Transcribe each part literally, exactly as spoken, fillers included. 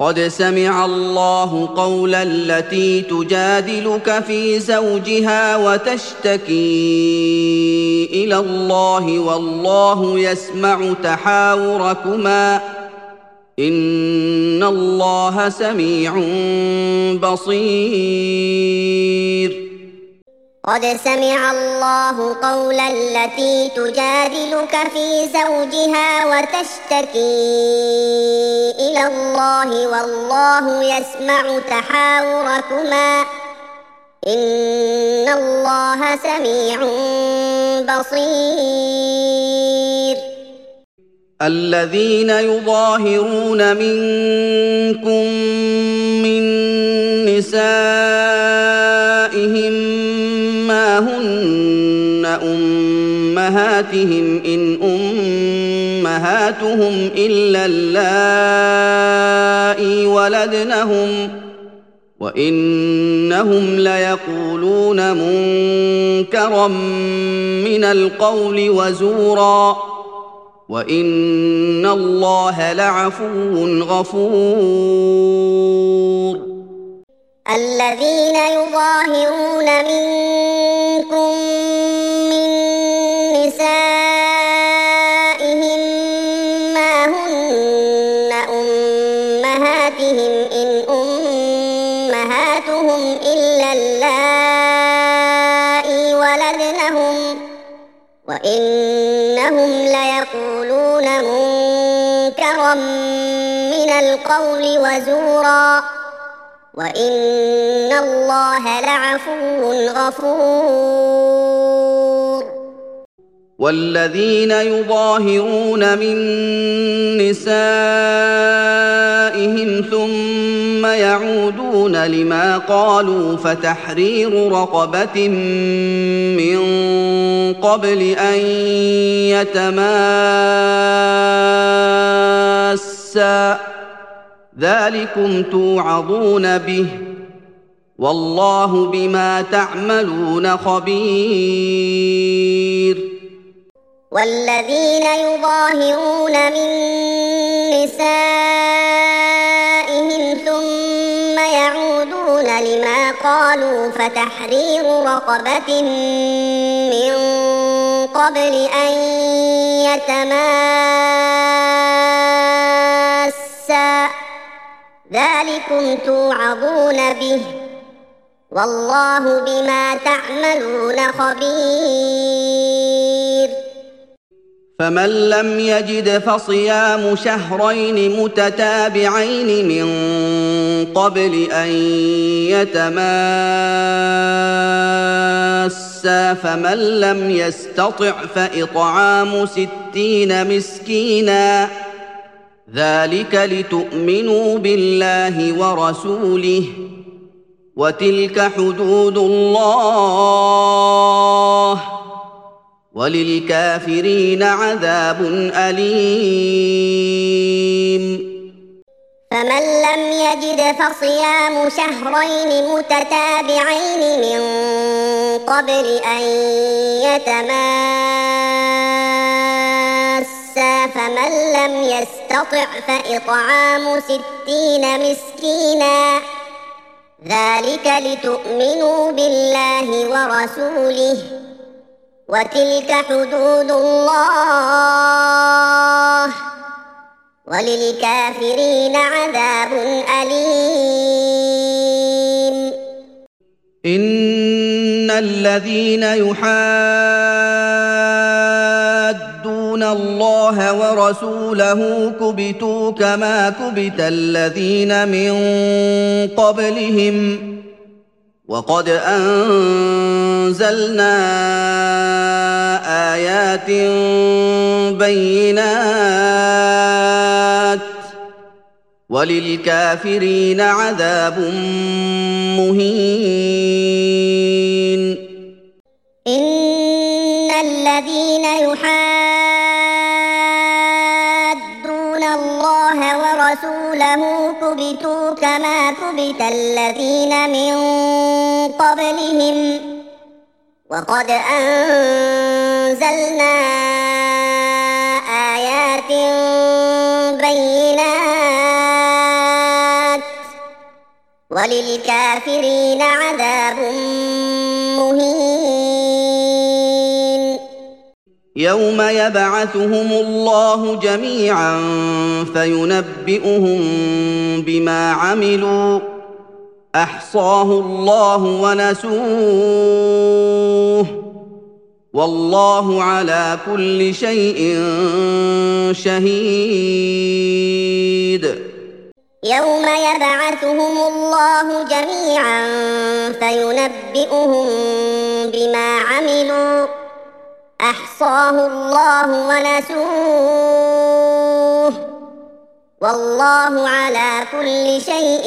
قد سمع الله قول التي تجادلك في زوجها وتشتكي إلى الله والله يسمع تحاوركما إن الله سميع بصير. قد سمع الله قول التي تجادلك في زوجها وتشتكي إلى الله والله يسمع تحاوركما إن الله سميع بصير. الذين يظاهرون منكم من نسائهم ما هن أمهاتهم إن أمهاتهم إلا اللائي ولدنهم وإنهم ليقولون منكرا من القول وزورا وإن الله لعفو غفور. الذين يظاهرون منكم من نسائهم ما هن أمهاتهم إن أمهاتهم إلا اللائي ولدنهم وإنهم ليقولون منكرا من القول وزورا وإن الله لعفو غفور. والذين يظاهرون من نسائهم ثم يعودون لما قالوا فتحرير رقبة من قبل أن يتماسا ذلكم توعظون به والله بما تعملون خبير. والذين يظاهرون من نسائهم ثم يعودون لما قالوا فتحرير رقبة من قبل أن يتماسا ذلكم توعظون به والله بما تعملون خبير. فمن لم يجد فصيام شهرين متتابعين من قبل أن يتماسا فمن لم يستطع فإطعام ستين مسكينا ذلك لتؤمنوا بالله ورسوله وتلك حدود الله وللكافرين عذاب أليم. فمن لم يجد فصيام شهرين متتابعين من قبل أن يتماسا فمن لم يستطع فإطعام ستين مسكينا ذلك لتؤمنوا بالله ورسوله وتلك حدود الله وللكافرين عذاب أليم. إن الذين يحادون الله ورسوله كبتوا كما كبت الذين من قبلهم وقد أنزلنا آيات بينات وللكافرين عذاب مهين. إن الذين يحادون الله ورسوله كبتوا كما كبت الذين من قبلهم وقد أنزلنا آيات بينات وللكافرين عذاب مهين. يوم يبعثهم الله جميعا فينبئهم بما عملوا احصاه الله ونسوه والله على كل شيء شهيد. يوم يبعثهم الله جميعا فينبئهم بما عملوا احصاه الله ونسوه والله على كل شيء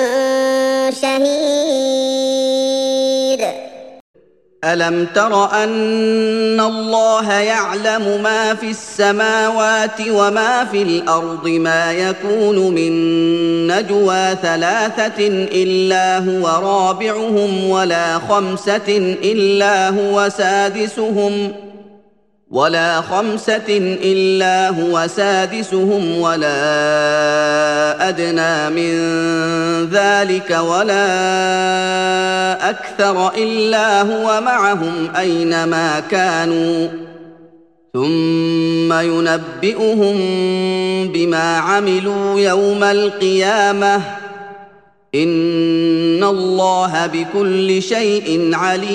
شهيد. ألم تر أن الله يعلم ما في السماوات وما في الأرض ما يكون من نجوى ثلاثة إلا هو رابعهم ولا خمسة إلا هو سادسهم ولا خمسة إلا هو سادسهم ولا أدنى من ذلك ولا أكثر إلا هو معهم أينما كانوا ثم ينبئهم بما عملوا يوم القيامة إن الله بكل شيء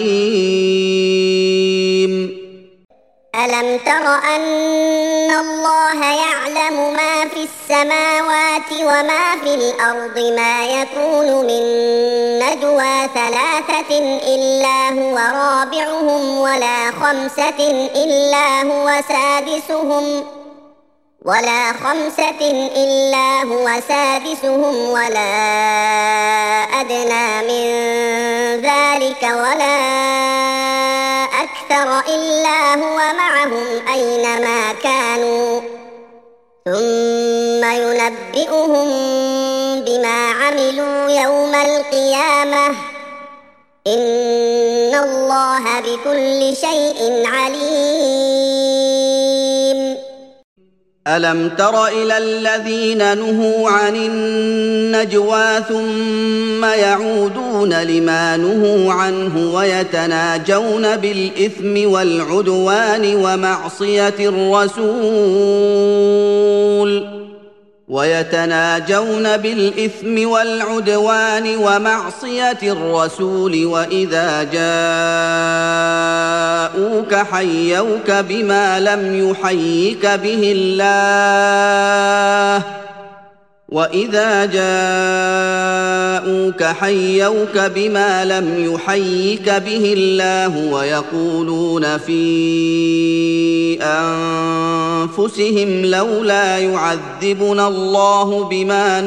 عليم. ألم تر أن الله يعلم ما في السماوات وما في الأرض ما يكون من نجوى ثلاثة إلا هو رابعهم ولا خمسة إلا هو سادسهم ولا خمسة إلا هو سادسهم ولا أدنى من ذلك ولا أكثر إلا هو معهم أينما كانوا ثم ينبئهم بما عملوا يوم القيامة إن الله بكل شيء عليم. ألم تر إلى الذين نهوا عن النجوى ثم يعودون لما نهوا عنه ويتناجون بالإثم والعدوان ومعصية الرسول ويتناجون بالإثم والعدوان ومعصية الرسول وإذا جاءوك حيوك بما لم يحيك به الله وإذا جاءوك حيوك بما لم يحيك به الله ويقولون في أنفسهم لولا يعذبنا الله بما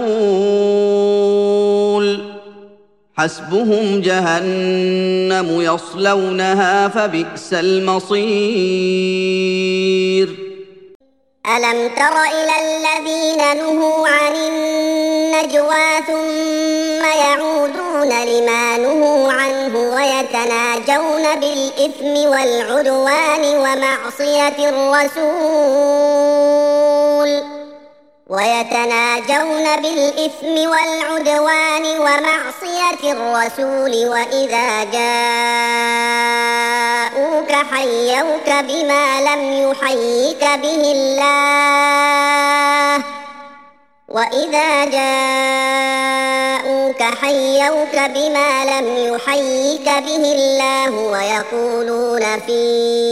نقول حسبهم جهنم يصلونها فبئس المصير. ألم تر إلى الذين نهوا عن النجوى ثم يعودون لما نهوا عنه ويتناجون بالإثم والعدوان ومعصية الرسول ويتناجون بالإثم والعدوان ومعصية الرسول وإذا جاءوك حيوك بما لم يحيك به الله وإذا جاءوك حيوك بما لم يحيك به الله ويقولون في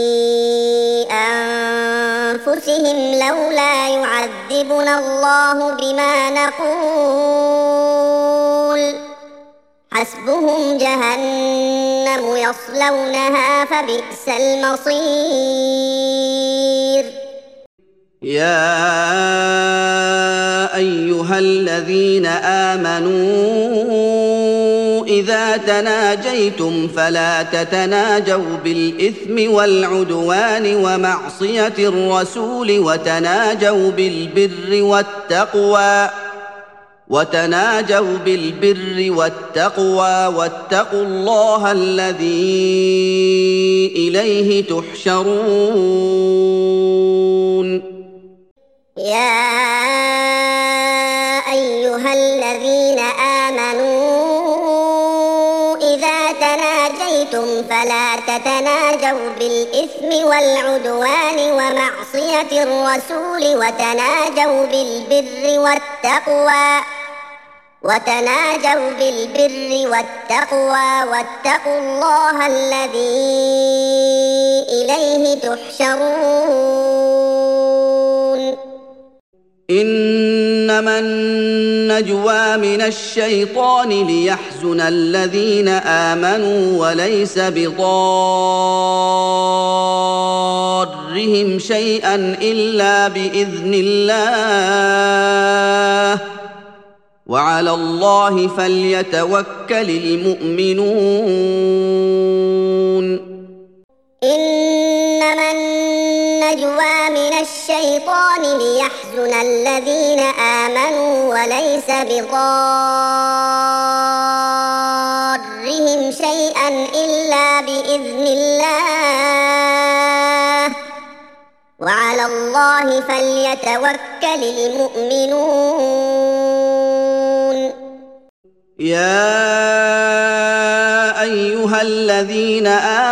أنفسهم لولا يعذبنا الله بما نقول حسبهم جهنم يصلونها فبئس المصير. يا أيها الذين آمنوا إذا تناجيتم فلا تتناجوا بالإثم والعدوان ومعصية الرسول وتناجوا بالبر والتقوى وتناجوا بالبر والتقوى واتقوا الله الذي إليه تحشرون. يا أيها الذين آمنوا خفتم فلا تتناجوا بالإثم والعدوان ومعصية الرسول وتناجوا بالبر والتقوى وتناجوا بالبر والتقوى واتقوا الله الذي إليه تحشرون. إنما النجوى من الشيطان ليحزن الذين آمنوا وليس بضارهم شيئا إلا بإذن الله وعلى الله فليتوكل المؤمنون. إنما النجوى من الشيطان ليحزن الذين آمنوا وليس بضارهم شيئا إلا بإذن الله وعلى الله فليتوكل المؤمنون. يا أيها الذين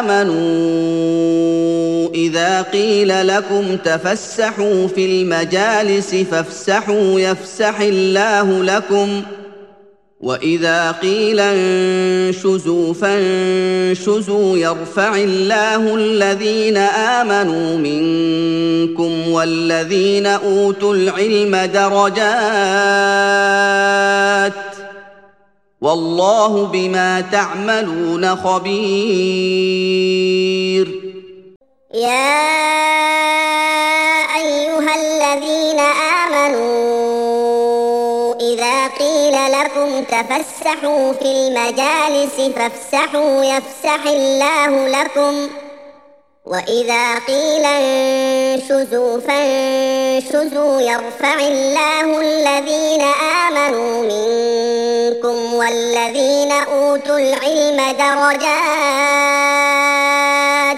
آمنوا إذا قيل لكم تفسحوا في المجالس فافسحوا يفسح الله لكم وإذا قيل انشزوا فانشزوا يرفع الله الذين آمنوا منكم والذين أوتوا العلم درجات والله بما تعملون خبير. يا أيها الذين آمنوا إذا قيل لكم تفسحوا في المجالس فافسحوا يفسح الله لكم وإذا قيل انشزوا فانشزوا يرفع الله الذين آمنوا منكم والذين أوتوا العلم درجات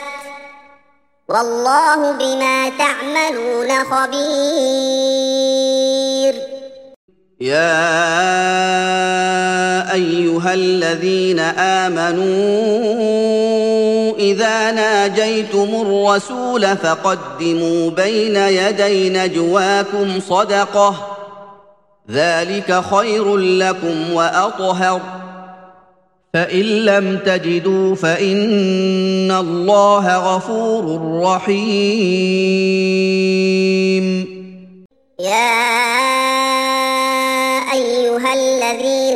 والله بما تعملون خبير. يا أيها الذين آمنوا إذا ناجيتم الرسول فقدموا بين يدي نجواكم صدقة ذلك خير لكم وأطهر فإن لم تجدوا فإن الله غفور رحيم. يا أيها الذين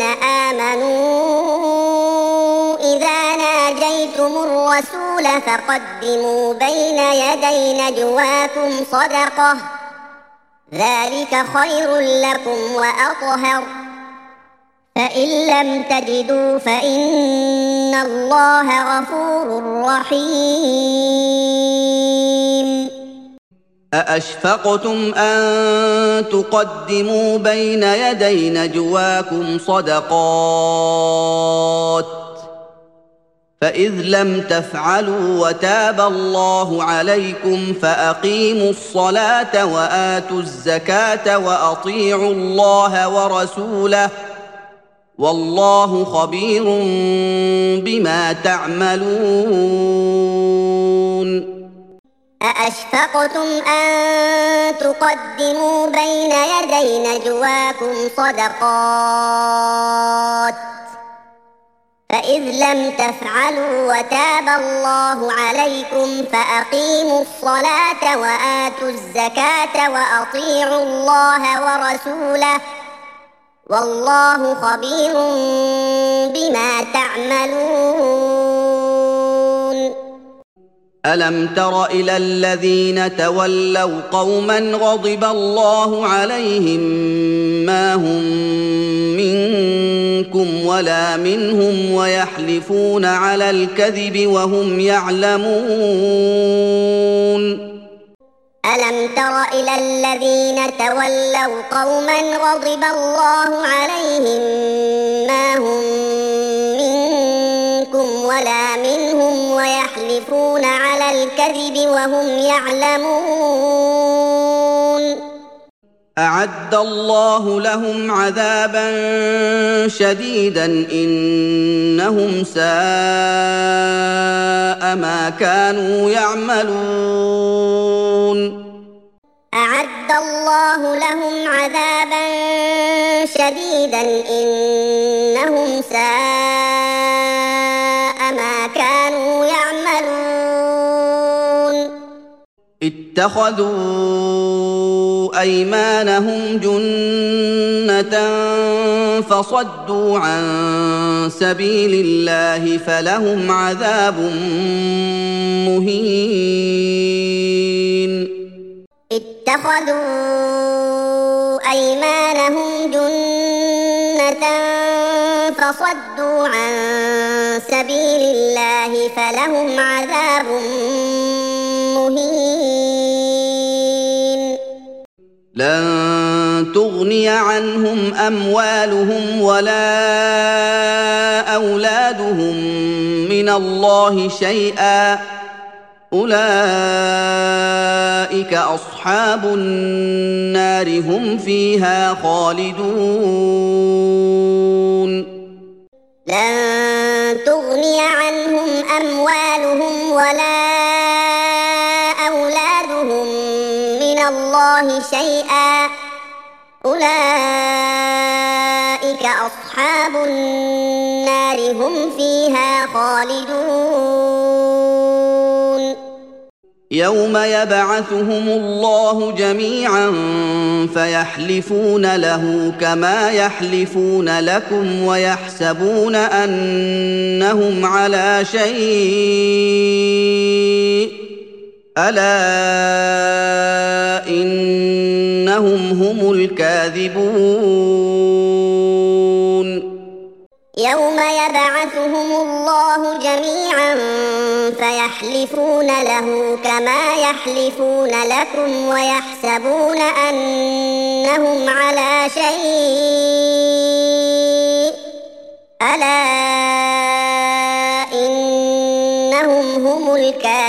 آمنوا إذا ناجيتم الرسول فقدموا بين يدي نجواكم صدقة ذلك خير لكم وأطهر فإن لم تجدوا فإن الله غفور رحيم. أأشفقتم أن تقدموا بين يدي نجواكم صدقات فإذ لم تفعلوا وتاب الله عليكم فأقيموا الصلاة وآتوا الزكاة وأطيعوا الله ورسوله والله خبير بما تعملون. أأشفقتم أن تقدموا بين يدي نجواكم صدقات فإذ لم تفعلوا وتاب الله عليكم فأقيموا الصلاة وآتوا الزكاة وأطيعوا الله ورسوله والله خبير بما تعملون. ألم تر إلى الذين تولوا قوما غضب الله عليهم ما هم منكم ولا منهم ويحلفون على الكذب وهم يعلمون. ألم تر إلى الذين تولوا قوما غضب الله عليهم ما هم منكم ولا منهم ويحلفون على الكذب وهم يعلمون. أعد الله لهم عذابا شديدا إنهم ساء ما كانوا يعملون أعد الله لهم عذابا شديدا إنهم ساء ما كانوا يعملون اتخذوا أيمانهم جنة فصدوا عن سبيل الله فلهم عذاب مهين اتخذوا أيمانهم جنة فصدوا عن سبيل الله فلهم عذاب مهين لن تغني عنهم أموالهم ولا أولادهم من الله شيئا أولئك أصحاب النار هم فيها خالدون لن تغني عنهم أموالهم ولا أولادهم من الله شيئا أولئك أصحاب النار هم فيها خالدون يوم يبعثهم الله جميعا فيحلفون له كما يحلفون لكم ويحسبون أنهم على شيء ألا إنهم هم الكاذبون يوم يبعثهم الله جميعا فيحلفون له كما يحلفون لكم ويحسبون أنهم على شيء ألا إنهم هم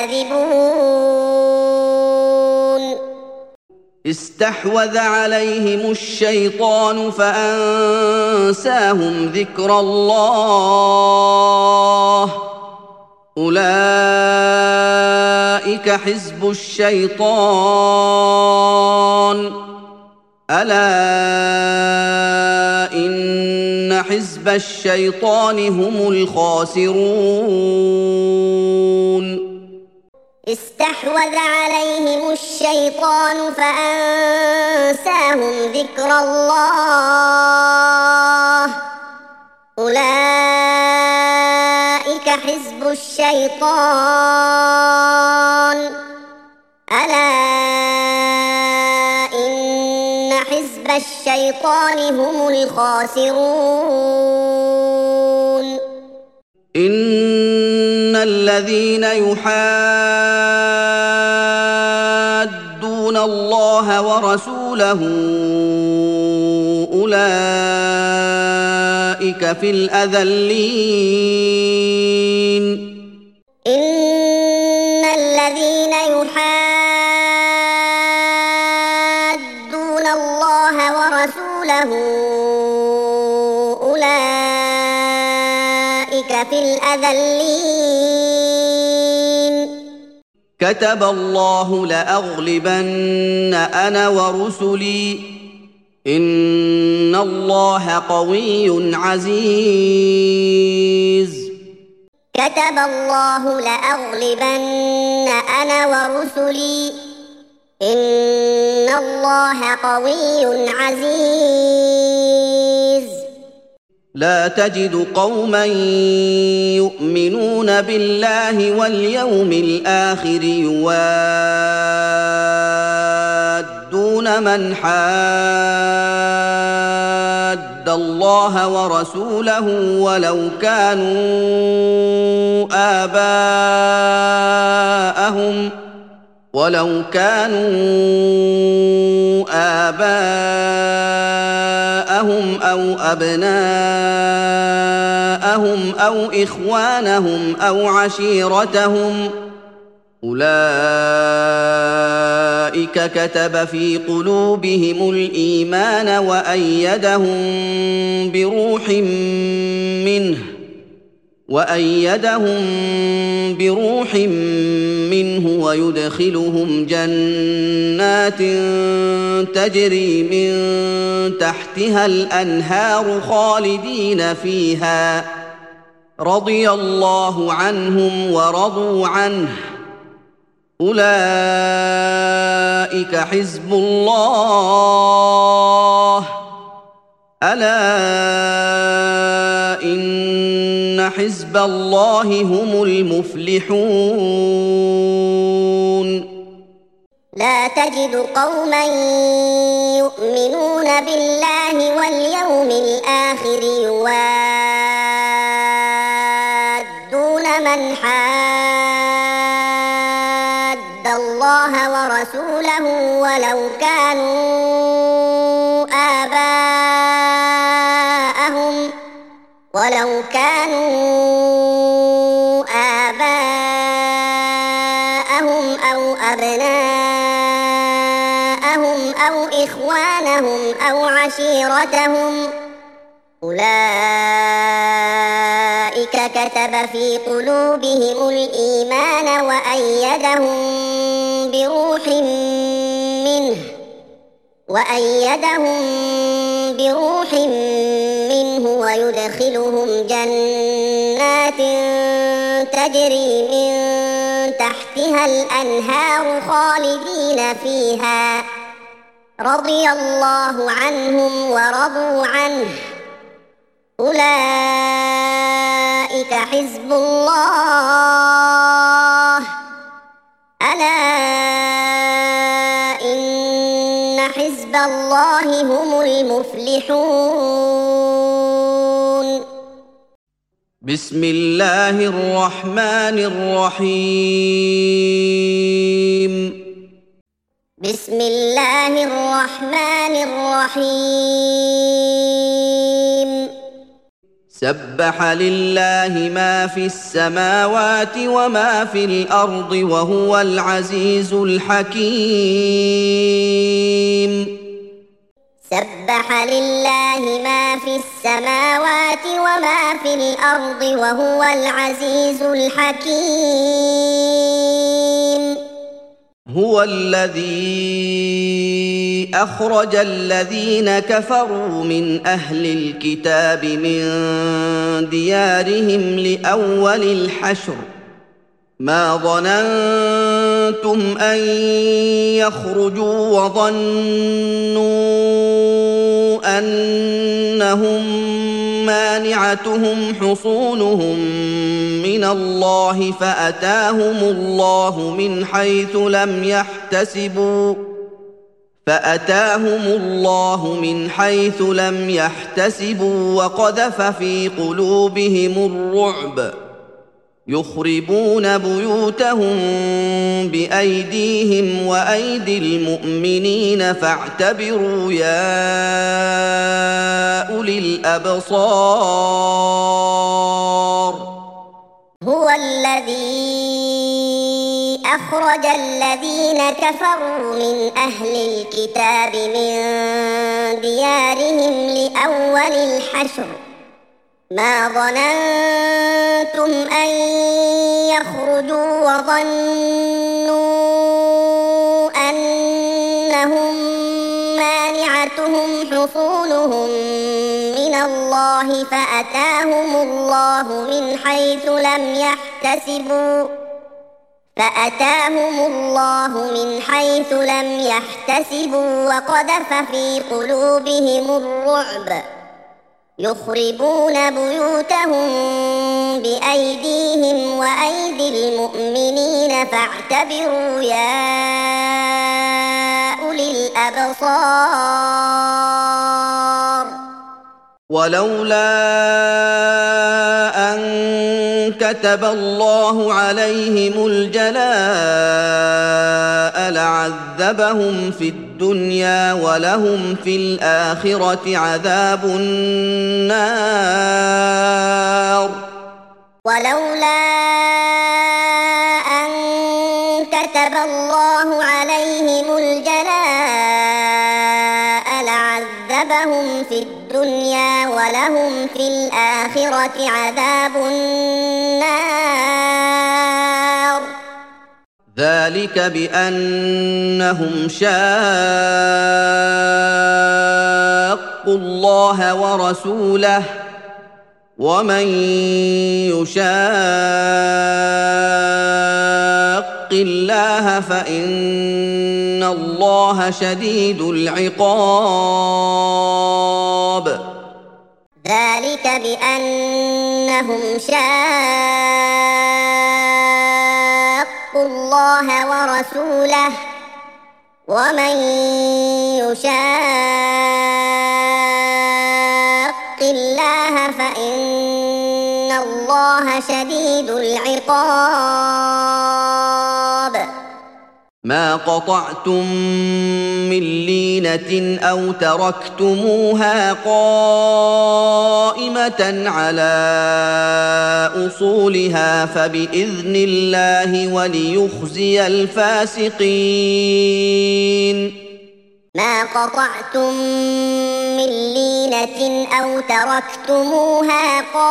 الكاذبون استحوذ عليهم الشيطان فأنساهم ذكر الله أولئك حزب الشيطان ألا إن حزب الشيطان هم الخاسرون استحوذ عليهم الشيطان فأنساهم ذكر الله أولئك حزب الشيطان ألا إن حزب الشيطان هم الخاسرون إن الذين يحادون الله ورسوله أولئك في الأذلين إن الذين يحادون الله ورسوله أولئك في الأذلين كتب الله لأغلبن أنا ورسلي إن الله قوي عزيز كتب الله لأغلبن أنا ورسلي إن الله قوي عزيز لا تجد قوما يؤمنون بالله واليوم الآخر يوادون من حاد الله ورسوله ولو كانوا آباءهم ولو كانوا آباءهم أو أبناءهم أو إخوانهم أو عشيرتهم أولئك كتب في قلوبهم الإيمان وأيدهم بروح منه وأيدهم بروح منه ويدخلهم جنات تجري من تحتها الأنهار خالدين فيها رضي الله عنهم ورضوا عنه أولئك حزب الله ألا إن حزب الله هم المفلحون لا تجد قوما يؤمنون بالله واليوم الآخر يوادون من حاد الله ورسوله ولو كانوا آباءهم ولو كانوا آباءهم أو أبناءهم أو إخوانهم أو عشيرتهم أولئك كتب في قلوبهم الإيمان وأيدهم بروح منه وأيدهم بروح منه ويدخلهم جنات تجري من تحتها الأنهار خالدين فيها رضي الله عنهم ورضوا عنه أولئك حزب الله ألا إن حزب الله هم المفلحون بسم الله الرحمن الرحيم بسم الله الرحمن الرحيم سبح لله ما في السماوات وما في الأرض وهو العزيز الحكيم سبح لله ما في السماوات وما في الأرض وهو العزيز الحكيم هو الذي أخرج الذين كفروا من أهل الكتاب من ديارهم لأول الحشر ما ظننتم أن يخرجوا وظنوا أنهم مانعتهم حصونهم من الله فأتاهم الله من حيث لم يحتسبوا فأتاهم الله من حيث لم يحتسبوا وقذف في قلوبهم الرعب يخربون بيوتهم بأيديهم وأيدي المؤمنين فاعتبروا يا أولي الأبصار هو الذي أخرج الذين كفروا من أهل الكتاب من ديارهم لأول الحشر ما ظننتم أن يخرجوا وظنوا أنهم مانعتهم حصونهم من الله فأتاهم الله من حيث لم يحتسبوا فأتاهم الله من حيث لم يحتسبوا وقذف في قلوبهم الرعب يخربون بيوتهم بأيديهم وأيدي المؤمنين فاعتبروا يا أولي الأبصار ولولا أن كتب الله عليهم الجلاء لعذبهم في الدنيا ولهم في الآخرة عذاب النار ولولا أن في الدنيا ولهم في الآخرة عذاب النار. ذلك بأنهم شاقوا الله ورسوله ومن يشاق الله فإن الله شديد العقاب. ذلك بأنهم شاقوا الله ورسوله ومن يشاق الله فإن الله شديد العقاب. ما قطعتم من لينة أو تركتموها قائمة على أصولها فبإذن الله وليخزي الفاسقين. ما قطعتم من لينة أو تركتموها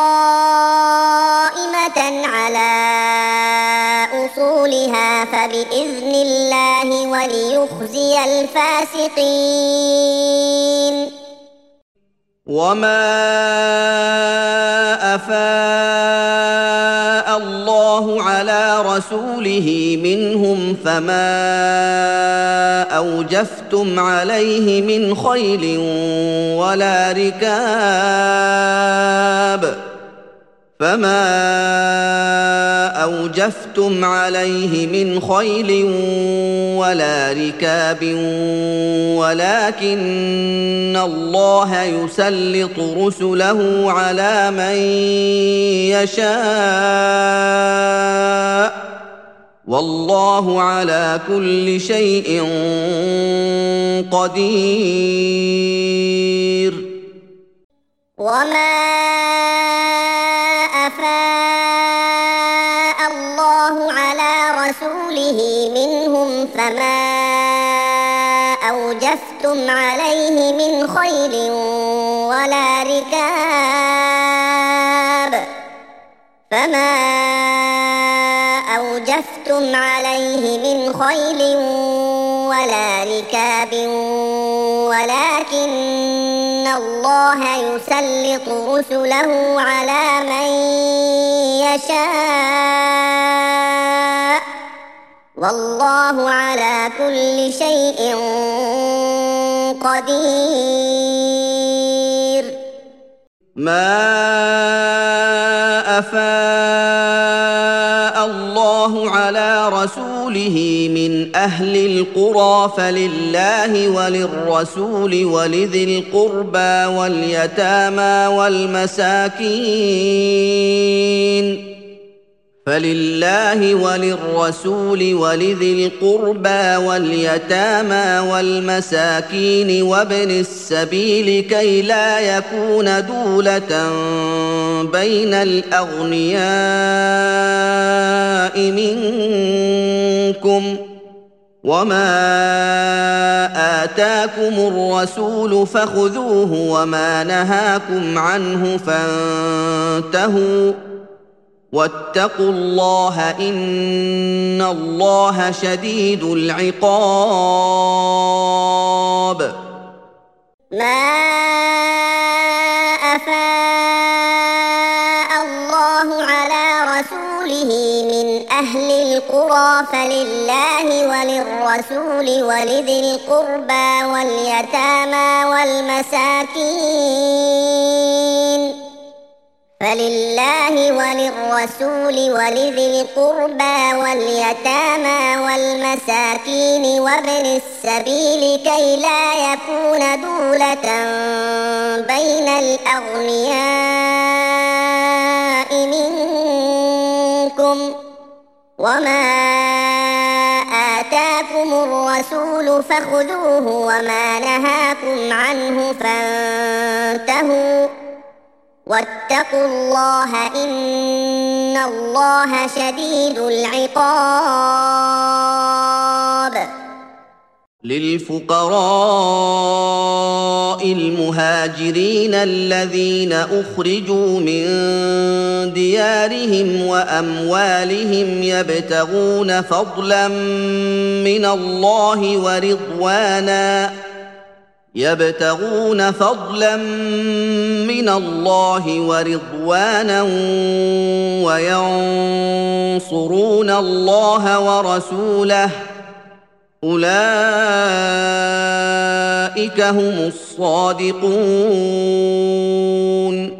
قائمة على أصولها فبإذن الله وليخزي الفاسقين. وما أفاء الله على رسوله منهم فما أوجفتم عليه من خيل ولا ركاب فما أوجفتم عليه من خيل ولا ركاب ولكن الله يسلط رسله على من يشاء والله على كل شيء قدير. وما أفاء الله على رسوله منهم فما أوجفتم عليه من خيل ولا ركاب فما أوجفتم عليه من خيل ولا ركاب ولكن الله يسلط رسله على من يشاء والله على كل شيء قدير. ما أفاء الله على رسوله من أهل القرى فلله وللرسول ولذي القربى واليتامى والمساكين فلله وللرسول ولذي القربى واليتامى والمساكين وابن السبيل كي لا يكون دولة بين الأغنياء منكم وما آتاكم الرسول فخذوه وما نهاكم عنه فانتهوا واتقوا الله إن الله شديد العقاب. ما أفاء الله على رسوله من أهل القرى فلله وللرسول ولذي القربى واليتامى والمساكين فلله وللرسول ولذي القربى واليتامى والمساكين وابن السبيل كي لا يكون دولة بين الأغنياء منكم وما آتاكم الرسول فخذوه وما نهاكم عنه فانتهوا واتقوا الله إن الله شديد العقاب. للفقراء المهاجرين الذين أخرجوا من ديارهم وأموالهم يبتغون فضلا من الله ورضوانا يبتغون فضلا من الله ورضوانا وينصرون الله ورسوله أولئك هم الصادقون.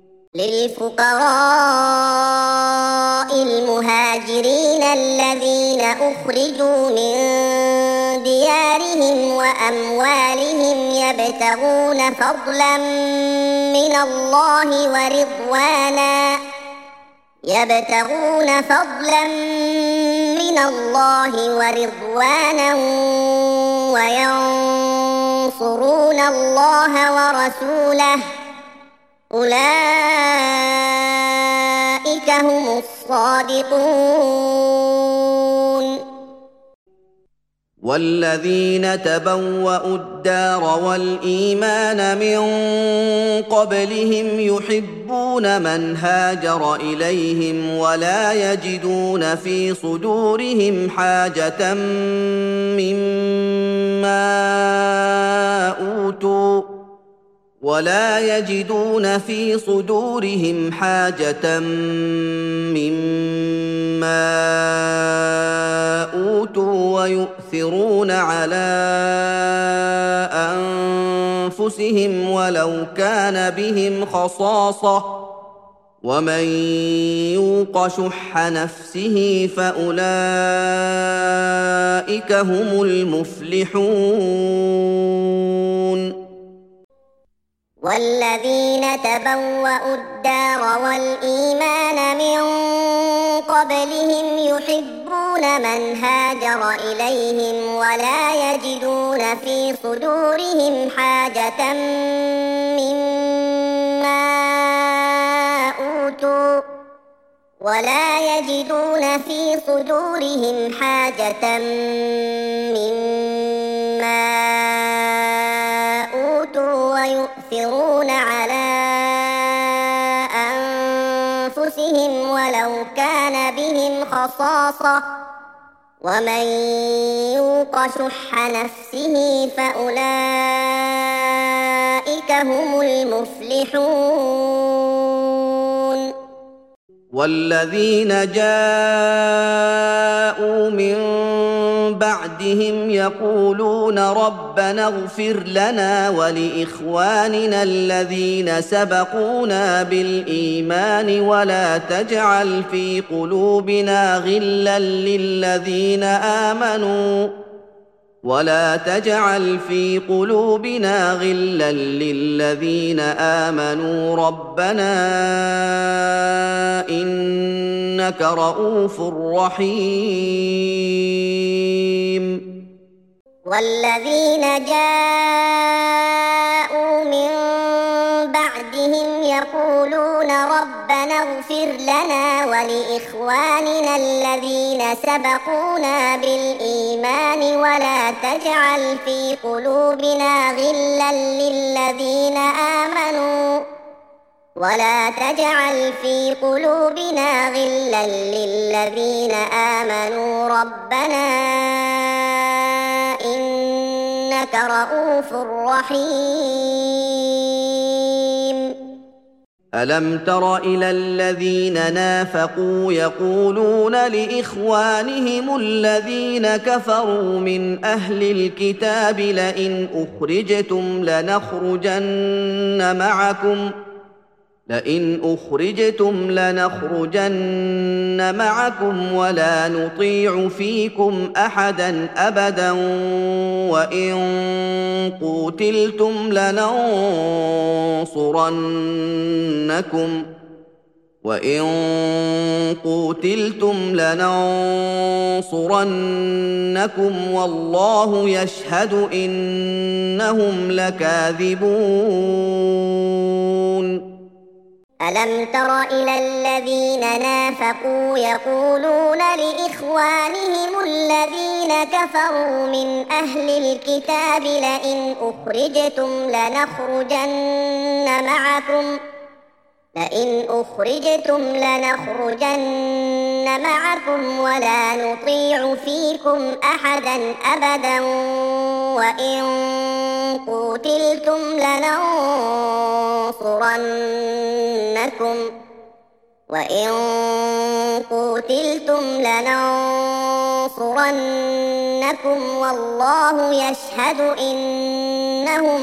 للفقراء المهاجرين الذين أخرجوا من ديارهم وأموالهم يبتغون فضلا من الله ورضوانا يبتغون فضلا من الله ورضوانا وينصرون الله ورسوله أولئك هم الصادقون. والذين تبوأوا الدار والإيمان من قبلهم يحبون من هاجر إليهم ولا يجدون في صدورهم حاجة مما أوتوا ولا يجدون في صدورهم حاجة مما أوتوا ويؤثرون على أنفسهم ولو كان بهم خصاصة ومن يوق شح نفسه فأولئك هم المفلحون. والذين تبوأوا الدار والإيمان من قبلهم يحبون من هاجر إليهم ولا يجدون في صدورهم حاجة مما أوتوا ولا يجدون في صدورهم حاجة مما ويؤثرون على أنفسهم ولو كان بهم خصاصة ومن يوق شح نفسه فأولئك هم المفلحون. والذين جاءوا من بعدهم يقولون ربنا اغفر لنا ولإخواننا الذين سبقونا بالإيمان ولا تجعل في قلوبنا غلا للذين آمنوا ولا تجعل في قلوبنا غلا للذين آمنوا ربنا إنك رؤوف رحيم. والذين جاءوا من بعدهم يقولون ربنا اغفر لنا ولإخواننا الذين سبقونا بالإيمان ولا تجعل في قلوبنا غلا للذين آمنوا ولا تجعل في قلوبنا غلا للذين آمنوا ربنا إنك رؤوف رحيم. ألم تر إلى الذين نافقوا يقولون لإخوانهم الذين كفروا من أهل الكتاب لئن أخرجتم لنخرجن معكم لئن أخرجتم لنخرجن معكم ولا نطيع فيكم أحدا أبدا وإن قوتلتم لننصرنكم وإن قوتلتم لننصرنكم والله يشهد إنهم لكاذبون. ألم تر إلى الذين نافقوا يقولون لإخوانهم الذين كفروا من أهل الكتاب لئن أخرجتم لنخرجن معكم لئن أخرجتم لنخرجن معكم ولا نطيع فيكم أحدا أبدا وإن قتلتم لننصرنكم وإن قتلتم لننصرنكم والله يشهد إنهم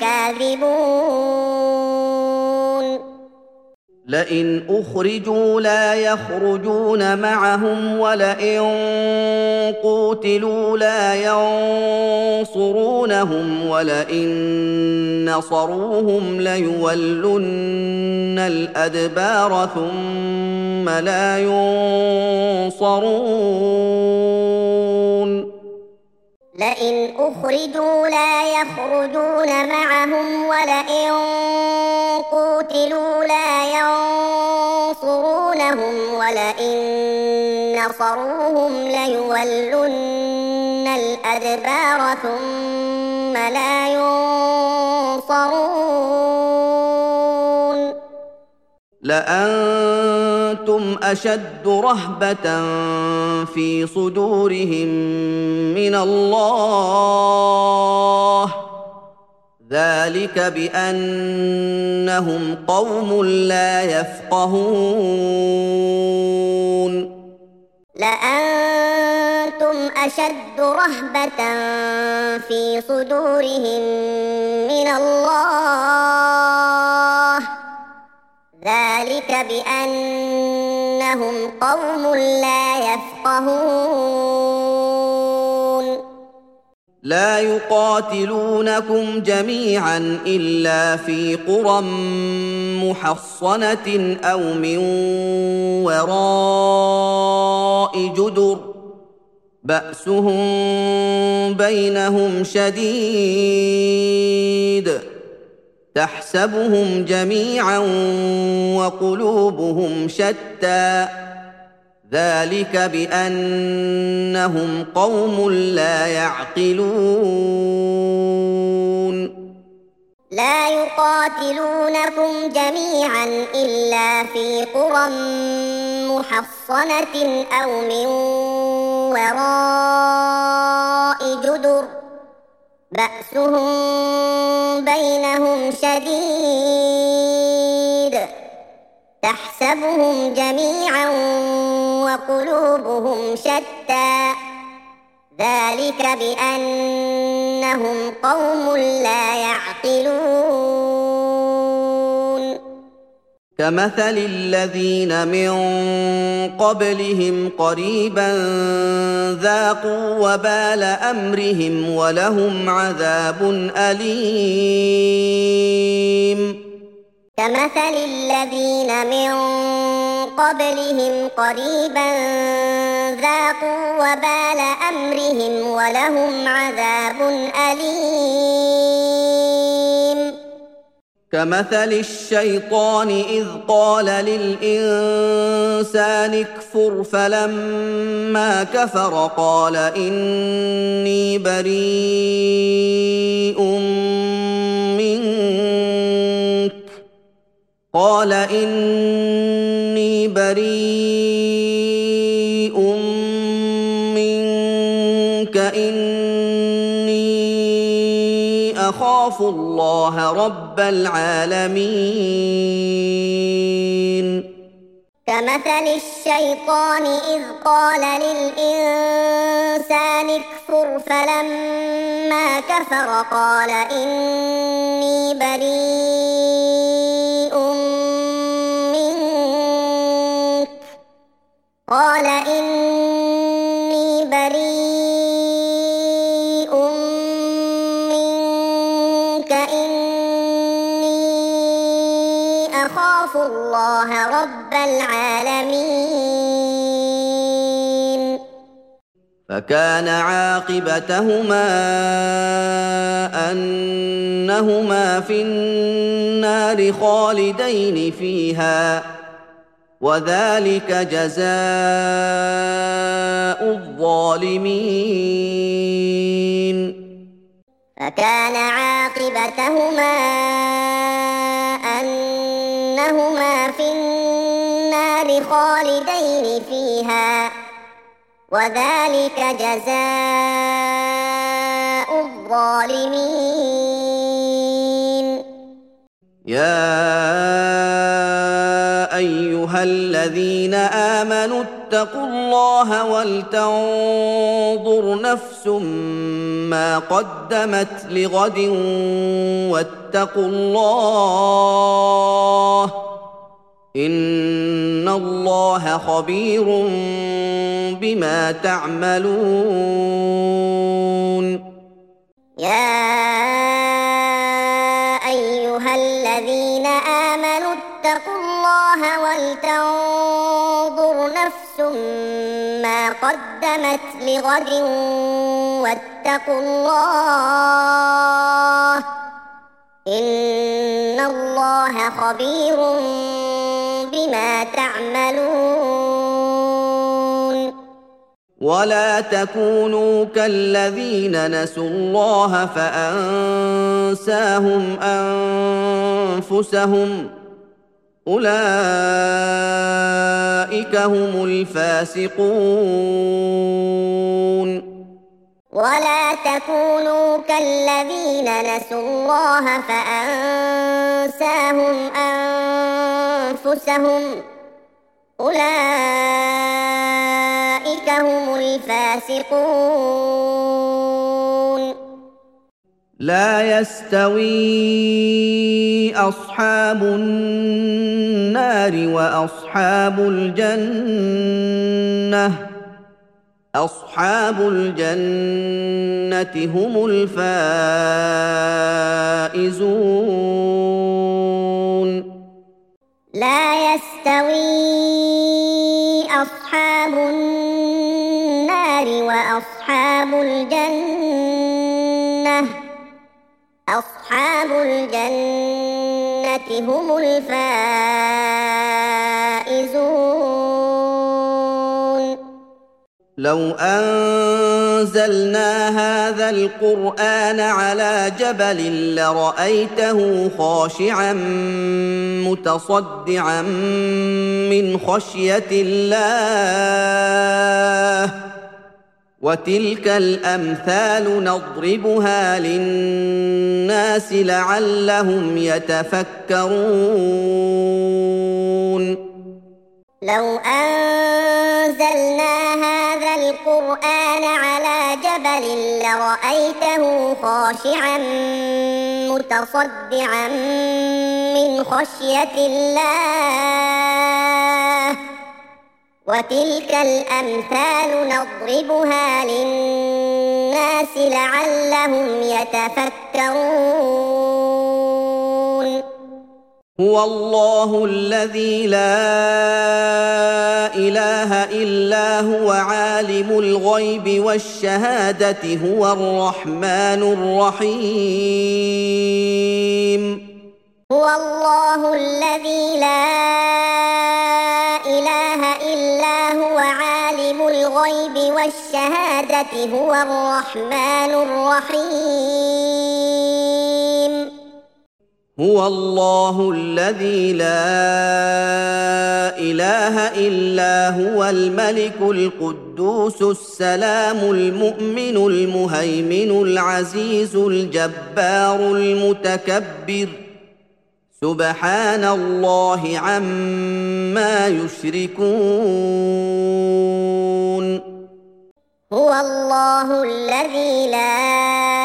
لكاذبون لئن أخرجوا لا يخرجون معهم ولئن قوتلوا لا ينصرونهم ولئن نصروهم ليولن الأدبار ثم لا ينصرون لئن أخرجوا لا يخرجون معهم ولئن قوتلوا لا ينصرونهم ولئن نصروهم ليولن الأدبار ثم لا ينصرون لأنتم أشد رهبة في صدورهم من الله ذلك بأنهم قوم لا يفقهون لأنتم أشد رهبة في صدورهم من الله ذلك بأنهم قوم لا يفقهون لا يقاتلونكم جميعا إلا في قرى محصنة أو من وراء جدر بأسهم بينهم شديد تحسبهم جميعا وقلوبهم شتى ذلك بأنهم قوم لا يعقلون لا يقاتلونكم جميعا إلا في قرى محصنة أو من وراء جدر بأسهم بينهم شديد تحسبهم جميعا وقلوبهم شتى ذلك بأنهم قوم لا يعقلون كمثل الذين من قبلهم قريبا ذاقوا وبال أمرهم ولهم عذاب أليم كمثل الذين من قبلهم قريبا ذاقوا وبال أمرهم ولهم عذاب أليم كمثل الشيطان إذ قال للإنسان اكفر فلما كفر قال إني بريء منك قال إني بريء منك إني أخاف الله رب العالمين كمثل الشيطان إذ قال للإنسان اكفر فلما كفر قال إني بريء منك قال إني بريء منك إني أخاف الله رب العالمين فكان عاقبتهما أنهما في النار خالدين فيها وذلك جزاء الظالمين. فكان عاقبتهما أنهما في النار خالدين فيها وذلك جزاء الظالمين. يا أيها الذين آمنوا اتقوا الله ولتنظر نفس ما قدمت لغد واتقوا الله إن الله خبير بما تعملون. يا أيها الذين آمنوا اتقوا الله ولتنظر نفس ما قدمت لغد واتقوا الله إن الله خبير بما تعملون. ولا تكونوا كالذين نسوا الله فأنساهم أنفسهم أولئك هم الفاسقون. ولا تكونوا كالذين نسوا الله فأنساهم أنفسهم أولئك هم الفاسقون. لا يستوي أصحاب النار وأصحاب الجنة أصحاب الجنة هم الفائزون. لا يستوي أصحاب النار وأصحاب الجنة أصحاب الجنة هم الفائزون. لو أنزلنا هذا القرآن على جبل لرأيته خاشعا متصدعا من خشية الله وتلك الأمثال نضربها للناس لعلهم يتفكرون. لو أنزلنا هذا القرآن على جبل لرأيته خاشعا متصدعا من خشية الله وتلك الأمثال نضربها للناس لعلهم يتفكرون. هو الله الذي لا إله إلا هو عالم الغيب والشهادة هو الرحمن الرحيم. هو الله الذي لا إله إلا هو عالم الغيب والشهادة هو الرحمن الرحيم. هو الله الذي لا إله إلا هو الملك القدوس السلام المؤمن المهيمن العزيز الجبار المتكبر سبحان الله عما يشركون. هو الله الذي لا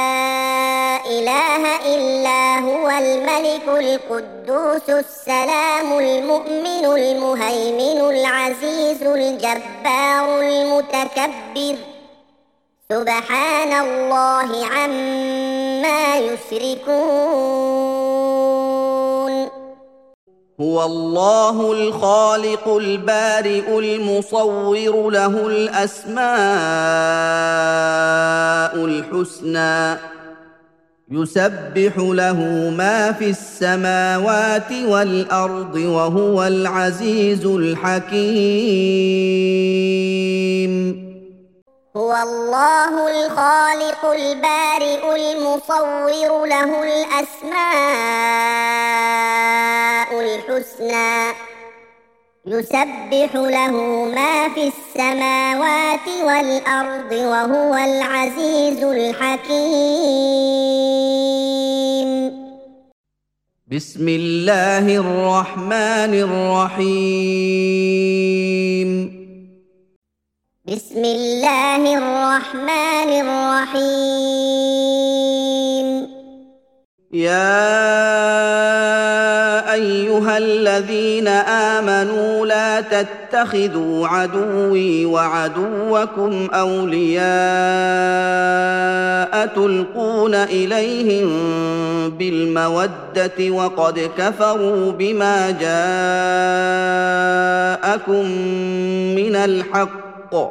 إله إلا هو الملك القدوس السلام المؤمن المهيمن العزيز الجبار المتكبر سبحان الله عما يشركون. هو الله الخالق البارئ المصور له الأسماء الحسنى يسبح له ما في السماوات والأرض وهو العزيز الحكيم هو الله الخالق البارئ المصور له الأسماء الحسنى يسبح له ما في السماوات والأرض وهو العزيز الحكيم بسم الله الرحمن الرحيم بسم الله الرحمن الرحيم يا أيها الذين آمنوا لا تتخذوا عدوي وعدوكم أولياء تلقون إليهم بالمودة وقد كفروا بما جاءكم من الحق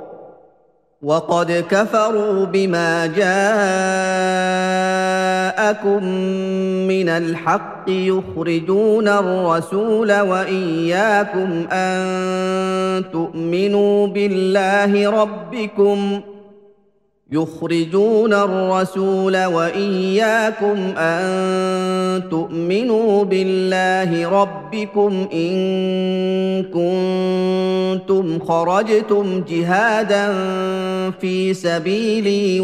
وقد كفروا بما جاءكم من الحق يخرجون الرسول وإياكم أن تؤمنوا بالله ربكم يخرجون الرسول وإياكم أن تؤمنوا بالله ربكم إن كنتم خرجتم جهادا في سبيلي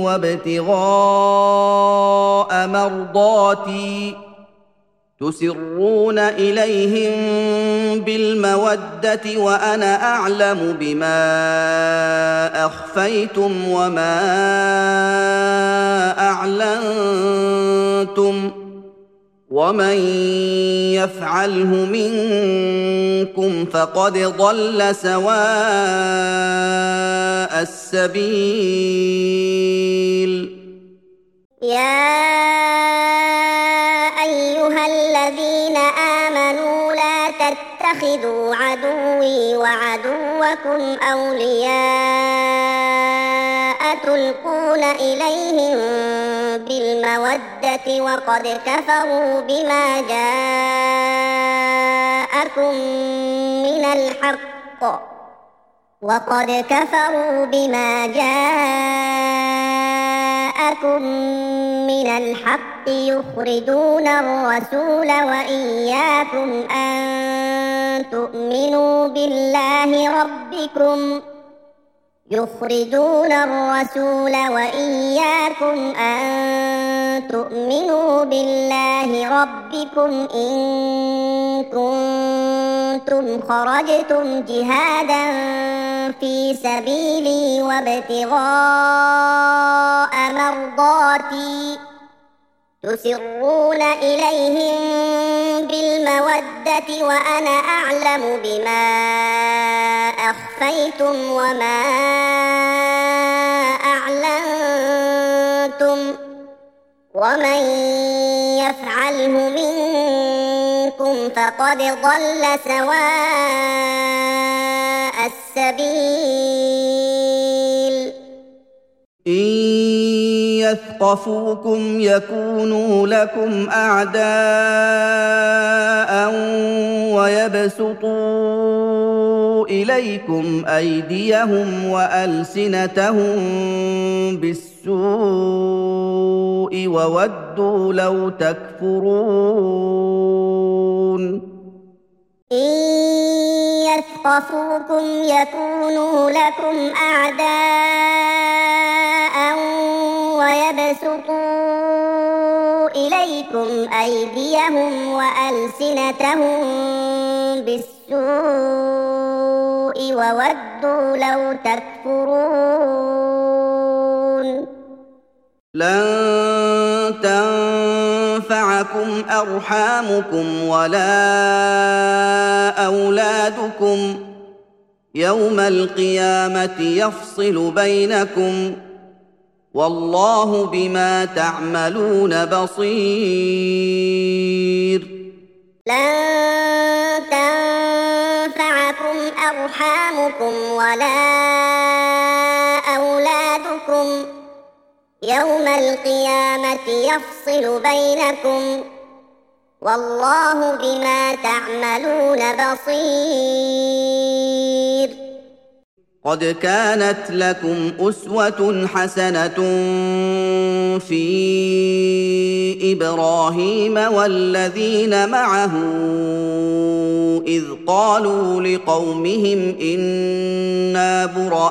وابتغاء مرضاتي تسرون إليهم بالمودة وأنا أعلم بما أخفيتم وما أعلنتم ومن يفعله منكم فقد ضل سواء السبيل يا أيها الذين آمنوا لا تتخذوا عدوي وعدوكم أولياء تلقون إليهم بالمودة وقد كفروا بما جاءكم من الحق وقد كفروا بما جاءكم من الحق يخرجون الرسول وإياكم أن تؤمنوا بالله ربكم يخرجون الرسول وإياكم أن تؤمنوا بالله ربكم إن كنتم خرجتم جهادا في سبيلي وابتغاء مرضاتي تسرون إليهم بالمودة وأنا أعلم بما أخفيتم وما أعلنتم ومن يفعله منكم فقد ضل سواء السبيل إن يثقفوكم يكونوا لكم أعداء ويبسطوا إليكم أيديهم وألسنتهم بالسوء وودوا لو تكفرون إن يثقفوكم يكونوا لكم أعداء ويبسطوا إليكم أيديهم وألسنتهم بالسوء وودوا لو تكفرون لن تنفعكم أرحامكم ولا أولادكم يوم القيامة يفصل بينكم والله بما تعملون بصير لن تنفعكم أرحامكم ولا أولادكم يوم القيامة يفصل بينكم والله بما تعملون بصير. قد كانت لكم أسوة حسنة في إبراهيم والذين معه إذ قالوا لقومهم إنا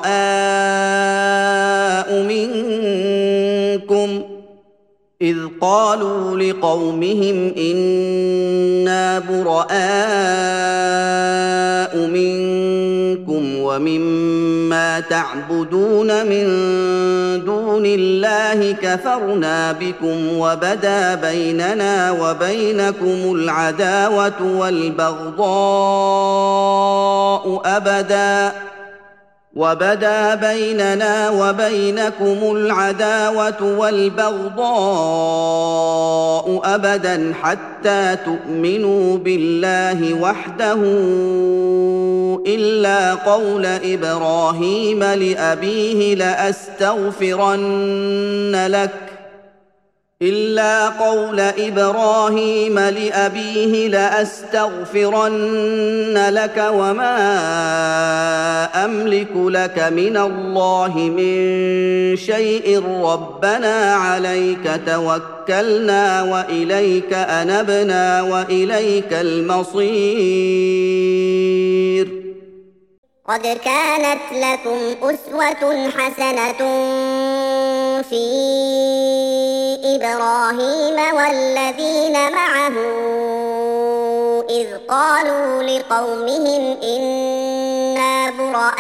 براء منكم إذ قالوا لقومهم إنا براء منكم ومما تعبدون من دون الله كفرنا بكم وبدا بيننا وبينكم العداوة والبغضاء أبداً وبدا بيننا وبينكم العداوة والبغضاء أبدا حتى تؤمنوا بالله وحده إلا قول إبراهيم لأبيه لأستغفرن لك إلا قول إبراهيم لأبيه لأستغفرن لك وما أملك لك من الله من شيء ربنا عليك توكلنا وإليك أنبنا وإليك المصير. قد كانت لكم أسوة حسنة في إبراهيم والذين معه إذ قالوا لقومهم إنا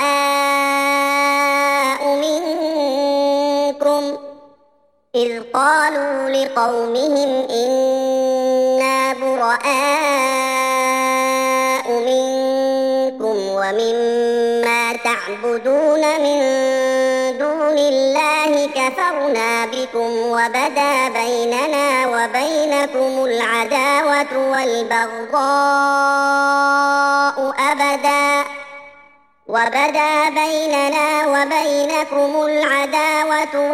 براء منكم إذ قالوا لقومهم إنا براء منكم ومما تعبدون من دون الله كفرنا بكم وبدا بيننا وبينكم العداوة والبغضاء أبدا وبدا بيننا وبينكم العداوة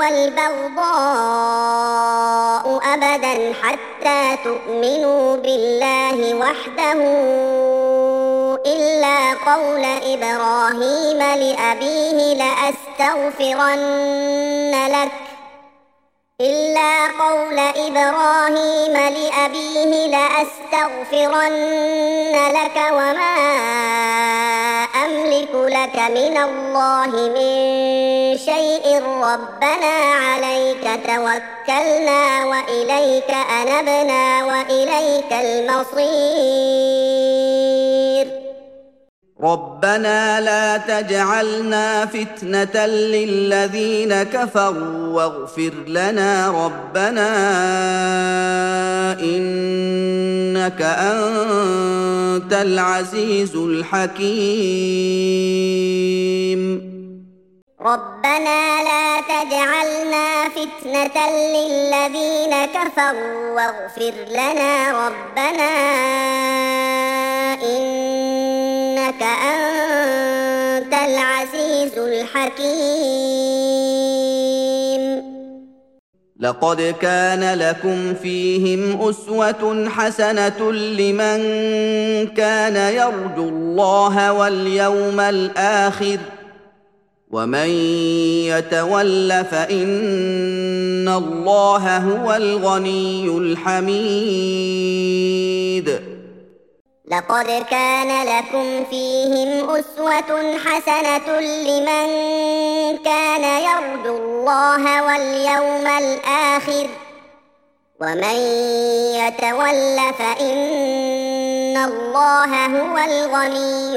والبغضاء أبدا حتى تؤمنوا بالله وحده إلا قول إبراهيم لأبيه لأستغفرن لك إلا قول إبراهيم لأبيه لأستغفرن لك وما أملك لك من الله من شيء ربنا عليك توكلنا وإليك أنبنا وإليك المصير. ربنا لا تجعلنا فتنة للذين كفروا واغفر لنا ربنا إنك أنت العزيز الحكيم. ربنا لا تجعلنا فتنة للذين كفروا واغفر لنا ربنا إنك أنت العزيز الحكيم. لقد كان لكم فيهم أسوة حسنة لمن كان يرجو الله واليوم الآخر ومن يتول فإن الله هو الغني الحميد. لقد كان لكم فيهم أسوة حسنة لمن كان يرجو الله واليوم الآخر ومن يتول فإن الله هو الغني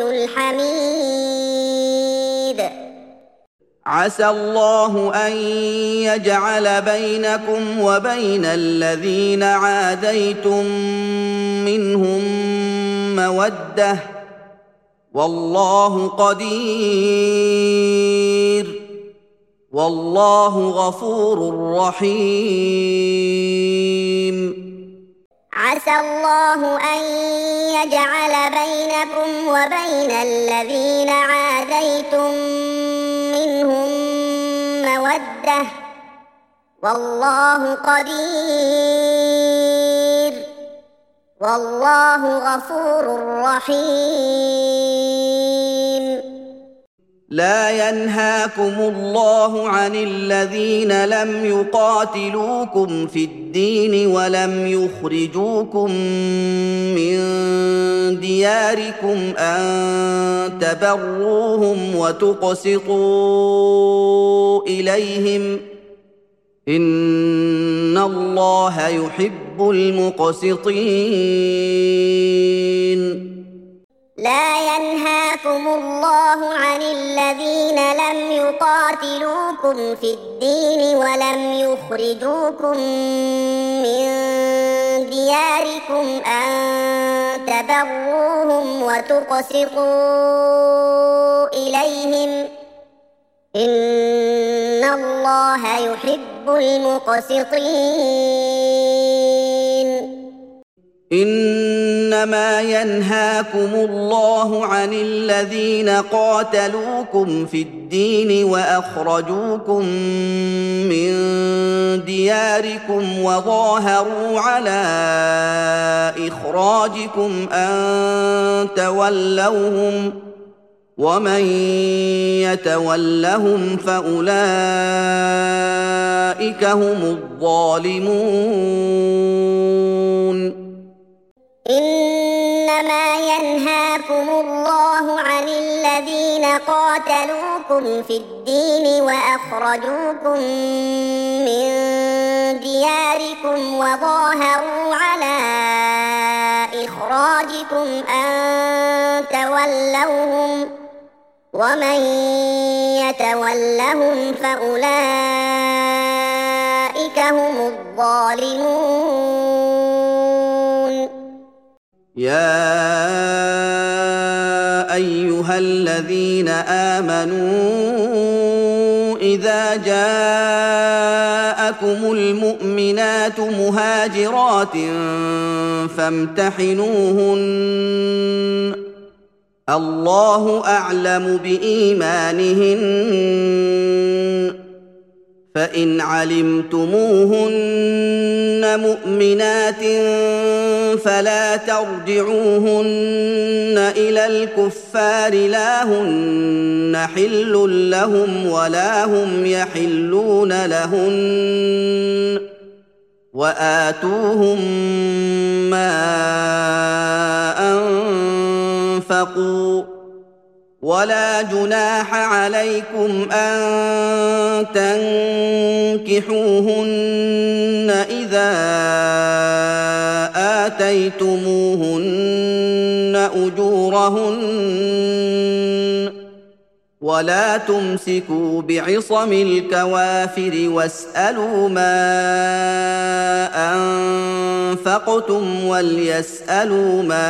الحميد. عسى الله أن يجعل بينكم وبين الذين عاديتم منهم مودة والله قدير والله غفور رحيم. عسى الله أن يجعل بينكم وبين الذين عاديتم منهم مودة والله قدير والله غفور رحيم. لا ينهاكم الله عن الذين لم يقاتلوكم في الدين ولم يخرجوكم من دياركم أن تبروهم وتقسطوا إليهم إن الله يحب المقسطين. لا ينهاكم الله عن الذين لم يقاتلوكم في الدين ولم يخرجوكم من دياركم أن تبروهم وتقسطوا إليهم إن الله يحب المقسطين. إنما ينهاكم الله عن الذين قاتلوكم في الدين وأخرجوكم من دياركم وظاهروا على إخراجكم أن تولوهم ومن يتولهم فأولئك هم الظالمون. إنما ينهاكم الله عن الذين قاتلوكم في الدين وأخرجوكم من دياركم وظاهروا على إخراجكم أن تولوهم ومن يتولهم فأولئك هم الظالمون. يا أيها الذين آمنوا إذا جاءكم المؤمنات مهاجرات فامتحنوهن الله أعلم بإيمانهن فإن علمتموهن مؤمنات فلا ترجعوهن إلى الكفار لا هن حل لهم ولا هم يحلون لهن وآتوهم ما أنفقوا ولا جناح عليكم أن تنكحوهن إذا آتيتموهن أجورهن ولا تمسكوا بعصم الكوافر واسألوا ما أنفقتم وليسألوا ما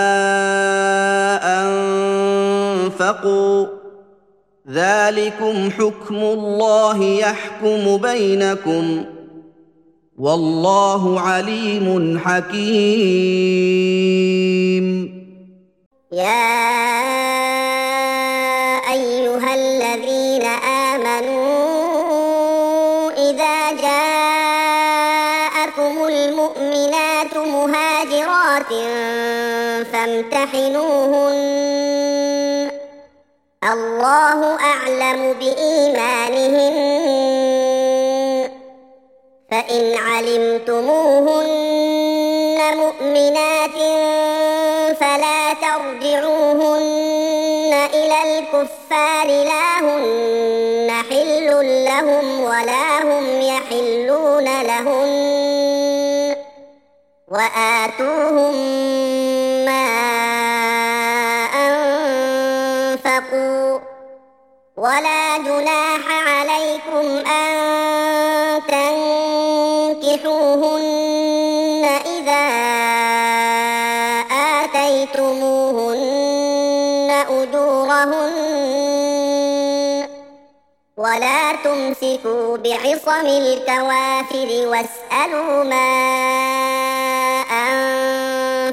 أنفقوا ذلكم حكم الله يحكم بينكم والله عليم حكيم. يا أيها الذين آمنوا إذا جاءكم المؤمنات مهاجرات فامتحنوهن الله أعلم بإيمانهن فإن علمتموهن مؤمنات فلا ترجعوهن إلى الكفار لا هن حل لهم ولا هم يحلون لهن وآتوهم ما أنفقوا ولا جناح عليكم أن تنكحوهن إذا آتيتموهن أجورهن ولا تمسكوا بعصم الكوافر واسألوا ما أنفقوا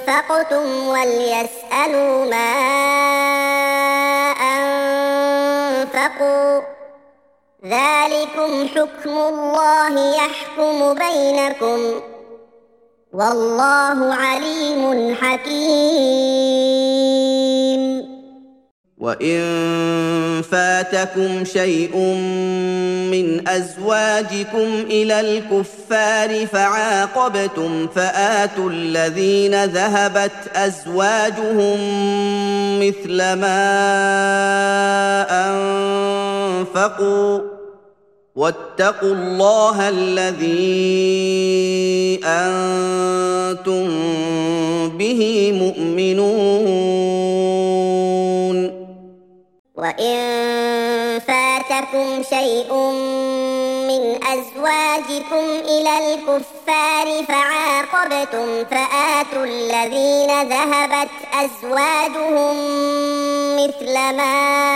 أنفقتم وليسألوا ما أنفقوا ذلكم حكم الله يحكم بينكم والله عليم حكيم. وإن فاتكم شيء من أزواجكم إلى الكفار فعاقبتم فآتوا الذين ذهبت أزواجهم مثل ما أنفقوا واتقوا الله الذي أنتم به مؤمنون. وإن فاتكم شيء من أزواجكم إلى الكفار فعاقبتم فآتوا الذين ذهبت أزواجهم مثل ما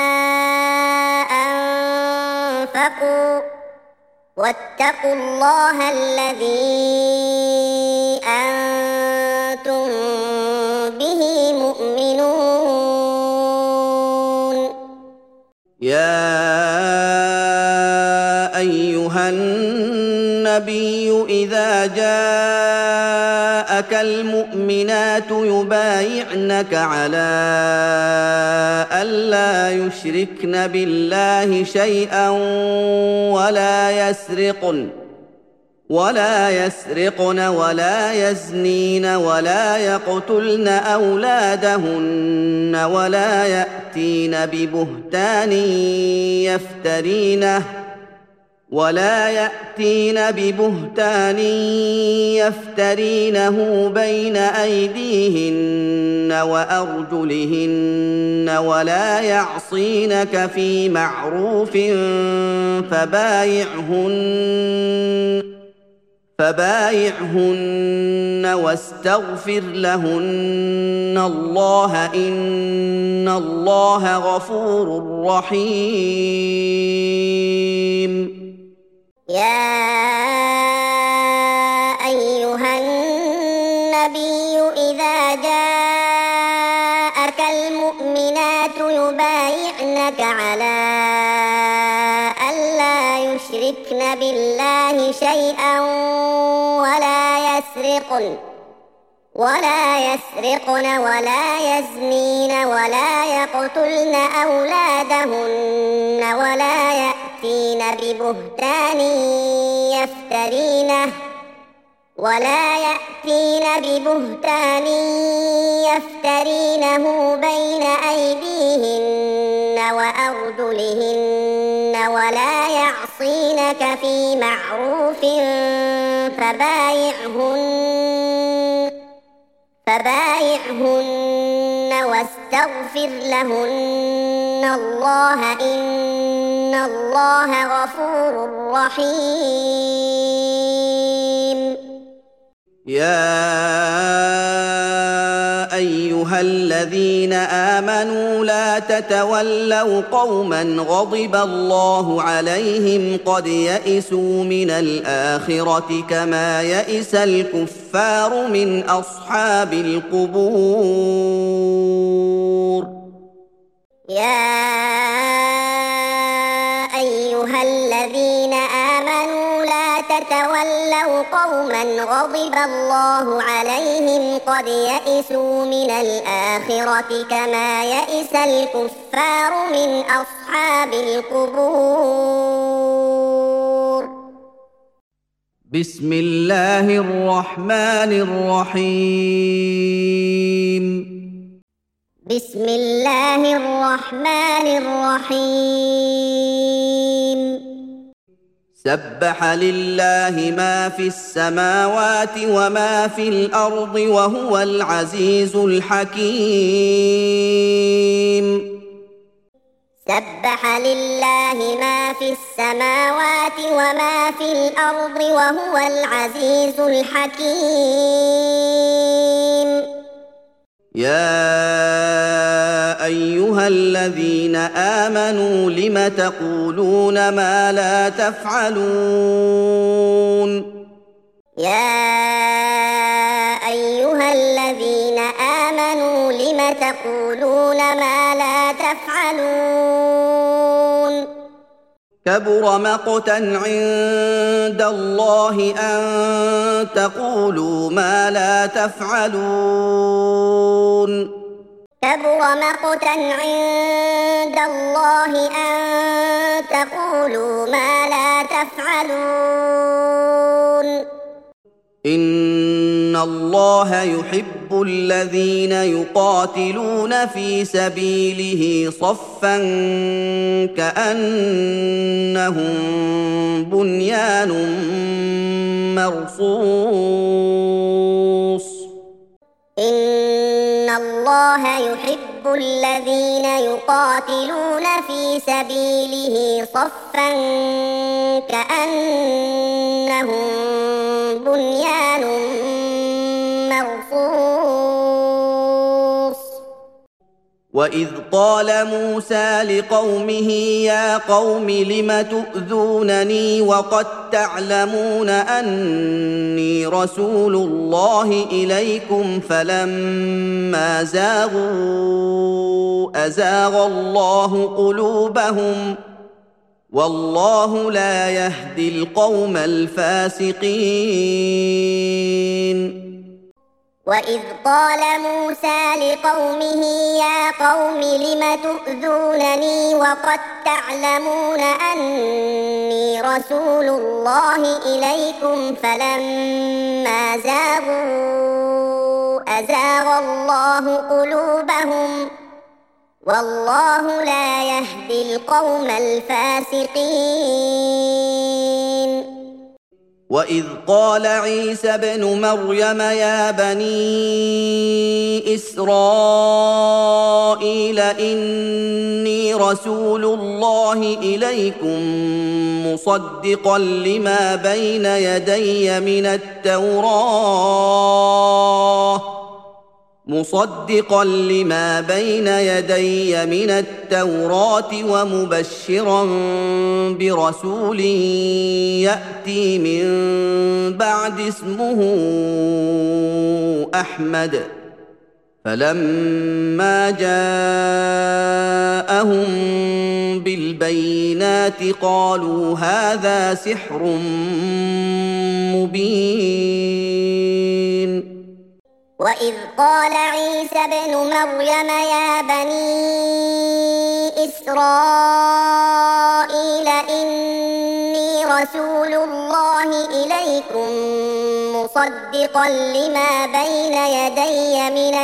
أنفقوا واتقوا الله الذي أنتم به مؤمنون. يا أيها النبي إذا جاءك المؤمنات يبايعنك على ألا يشركن بالله شيئا ولا يسرقن ولا يسرقن ولا يزنين ولا يقتلن أولادهن ولا يأتين ببهتان يفترينه ولا يأتين ببهتان يفترينه بين أيديهن وأرجلهن ولا يعصينك في معروف فبايعهن فبايعهن واستغفر لهن الله إن الله غفور رحيم. يا أيها النبي إذا جاءك المؤمنات يبايعنك على ألا يشركن بالله شيئا ولا يسرقن ولا يسرقن ولا يزنين ولا يقتلن أولادهن ولا يأتين ببهتان يفترينه ولا يأتين ببهتان يفترينه بين أيديهن وأرجلهن ولا يعصينك في معروف فبايعهن فبايعهن واستغفر لهن الله إن الله غفور رحيم. يا أيها الذين آمنوا لا تتولوا قوما غضب الله عليهم قد يئسوا من الآخرة كما يئس الكفار من أصحاب القبور. يا أيها الذين آمنوا لا تتولوا قوما غضب الله عليهم قد يئسوا من الآخرة كما يئس الكفار من أصحاب القبور. بسم الله الرحمن الرحيم. بسم الله الرحمن الرحيم. سبح لله ما في السماوات وما في الأرض وهو العزيز الحكيم. سبح لله ما في السماوات وما في الأرض وهو العزيز الحكيم. يا أيها الذين آمنوا لم تقولون ما لا تفعلون. يا أيها الذين تقولون ما لا تفعلون كبر مقتا عند الله أن تقولوا ما لا تفعلون كبر مقتا عند الله أن تقولوا ما لا تفعلون إن الله يحب الذين يقاتلون في سبيله صفا كأنهم بنيان مرصوص إن الله يحب الذين يقاتلون في سبيله صفا كأنهم بنيان مرصوص وإذ قال موسى لقومه يا قوم لم تؤذونني وقد تعلمون أني رسول الله إليكم فلما زاغوا أزاغ الله قلوبهم والله لا يهدي القوم الفاسقين وإذ قال موسى لقومه يا قوم لم تؤذونني وقد تعلمون أني رسول الله إليكم فلما زاغوا أزاغ الله قلوبهم والله لا يهدي القوم الفاسقين وإذ قال عيسى ابن مريم يا بني إسرائيل إني رسول الله إليكم مصدقا لما بين يدي من التوراة مصدقا لما بين يدي من التوراة ومبشرا برسول يأتي من بعد اسمه أحمد فلما جاءهم بالبينات قالوا هذا سحر مبين وإذ قال عيسى ابن مريم يا بني إسرائيل إني رسول الله إليكم مصدقا لما بين يدي من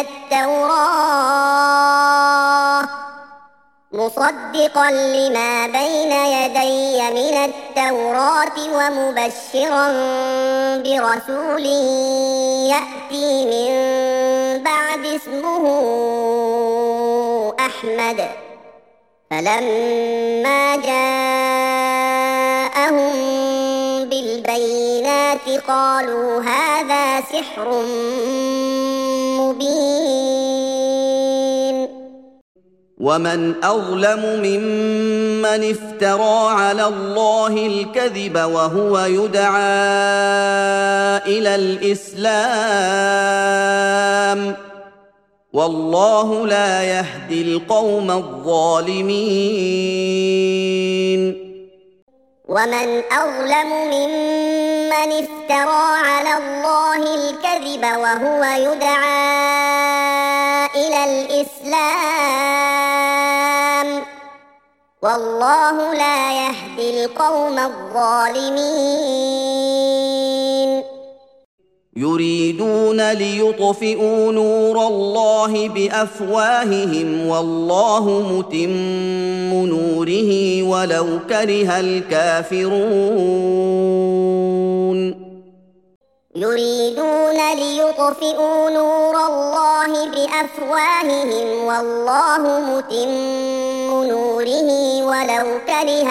التوراة مصدقا لما بين يدي من التوراة ومبشرا برسول يأتي من بعد اسمه أحمد فلما جاءهم بالبينات قالوا هذا سحر مبين ومن أظلم ممن افترى على الله الكذب وهو يدعى إلى الإسلام والله لا يهدي القوم الظالمين ومن أظلم ممن افترى على الله الكذب وهو يدعى إلى الإسلام والله لا يهدي القوم الظالمين يريدون ليطفئوا نور الله بأفواههم والله متم نوره ولو كره الكافرون يريدون ليطفئوا نور الله بأفواههم والله متم نوره ولو كره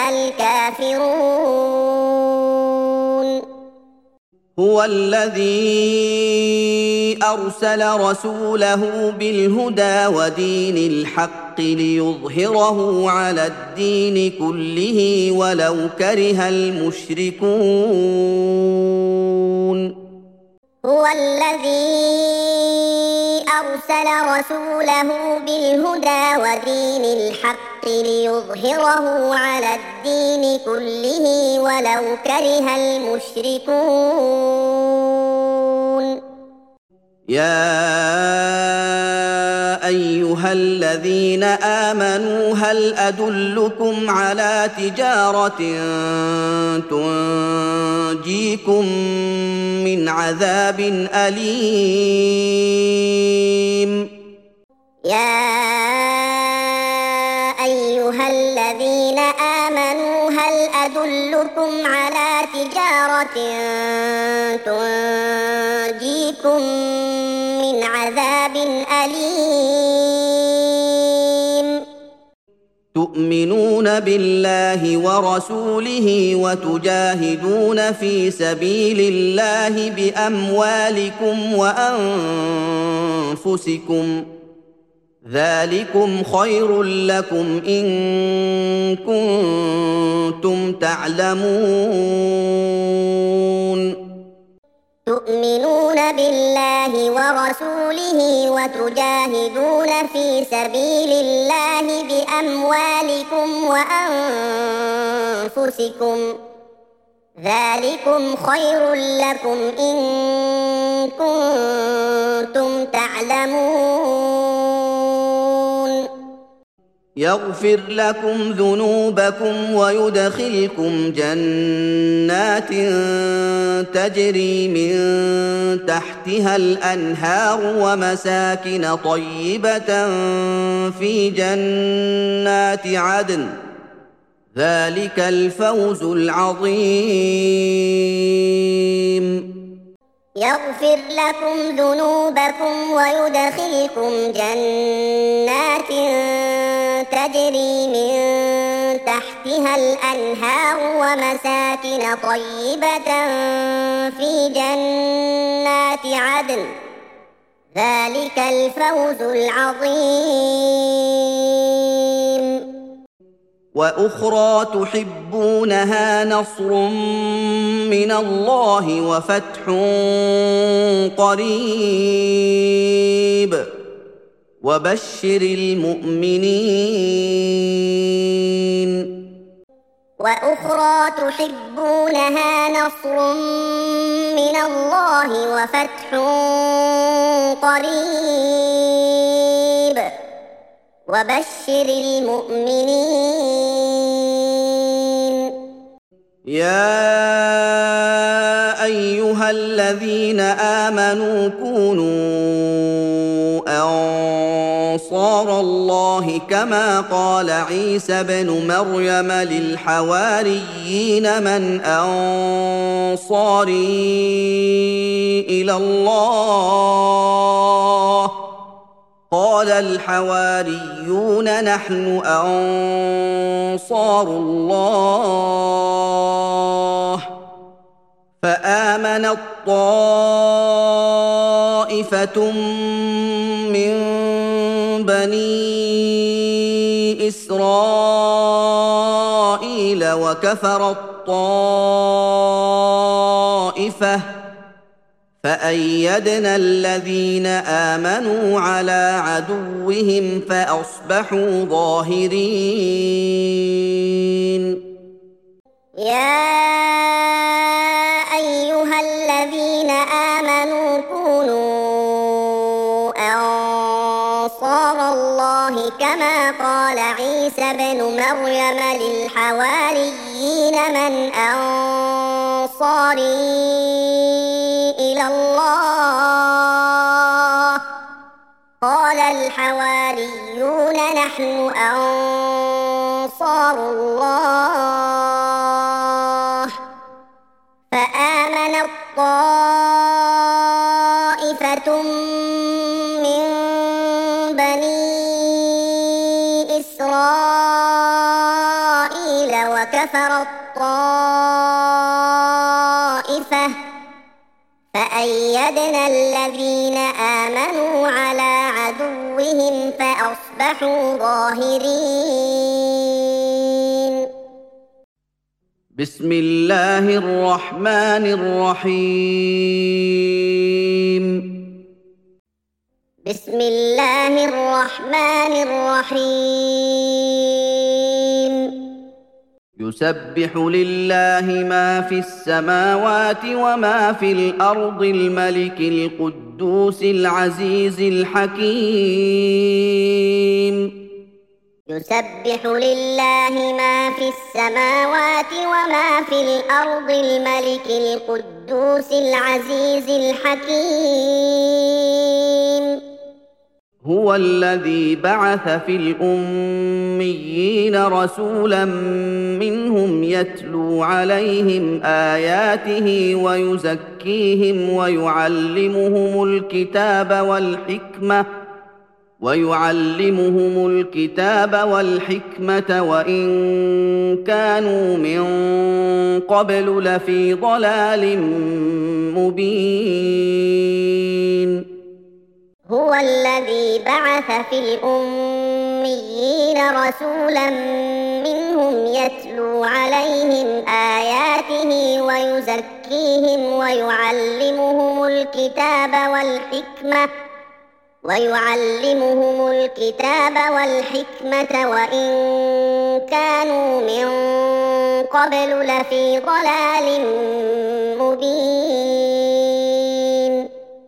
الكافرون هو الذي أرسل رسوله بالهدى ودين الحق ليظهره على الدين كله ولو كره المشركون هو الذي أرسل رسوله بالهدى ودين الحق ليظهره على الدين كله ولو كره المشركون يا أيها الذين آمنوا هل أدلكم على تجارة تنجيكم من عذاب أليم يا أيها الذين آمنوا هل أدلكم على تجارة تنجيكم من عذاب أليم تؤمنون بالله ورسوله وتجاهدون في سبيل الله بأموالكم وأنفسكم ذلكم خير لكم إن كنتم تعلمون تؤمنون بالله ورسوله وتجاهدون في سبيل الله بأموالكم وأنفسكم ذلكم خير لكم إن كنتم تعلمون يغفر لكم ذنوبكم ويدخلكم جنات تجري من تحتها الأنهار ومساكن طيبة في جنات عدن ذلك الفوز العظيم يغفر لكم ذنوبكم ويدخلكم جنات تجري من تحتها الأنهار ومساكن طيبة في جنات عدن ذلك الفوز العظيم وأخرى تحبونها نصر من الله وفتح قريب وبشر المؤمنين وأخرى تحبونها نصر من الله وفتح قريب وبشر المؤمنين يا أيها الذين آمنوا كونوا أنصار الله كما قال عيسى بن مريم للحواريين من أنصاري إلى الله قال الحواريون نحن أنصار الله فآمنت طائفة من بني إسرائيل وكفرت طائفة فأيدنا الذين آمنوا على عدوهم فأصبحوا ظاهرين يا أيها الذين آمنوا كونوا أنصار الله كما قال عيسى بن مريم للحواريين من أنصاري إلى الله قال الحواريون نحن أنصار الله فآمنت طائفة من بني إسرائيل وكفرت طائفة فأيدنا الذين آمنوا على عدوهم فأصبحوا ظاهرين بسم الله الرحمن الرحيم بسم الله الرحمن الرحيم يسبح لله ما في السماوات وما في الأرض الملك القدوس العزيز الحكيم يسبح لله ما في السماوات وما في الأرض الملك القدوس العزيز الحكيم هو الذي بعث في الأميين رسولا منهم يتلو عليهم آياته ويزكيهم ويعلمهم الكتاب والحكمة ويعلمهم الكتاب والحكمة وإن كانوا من قبل لفي ضلال مبين هو الذي بعث في الأميين رسولا منهم يتلو عليهم آياته ويزكيهم ويعلمهم الكتاب والحكمة ويعلمهم الكتاب والحكمة وإن كانوا من قبل لفي ضلال مبين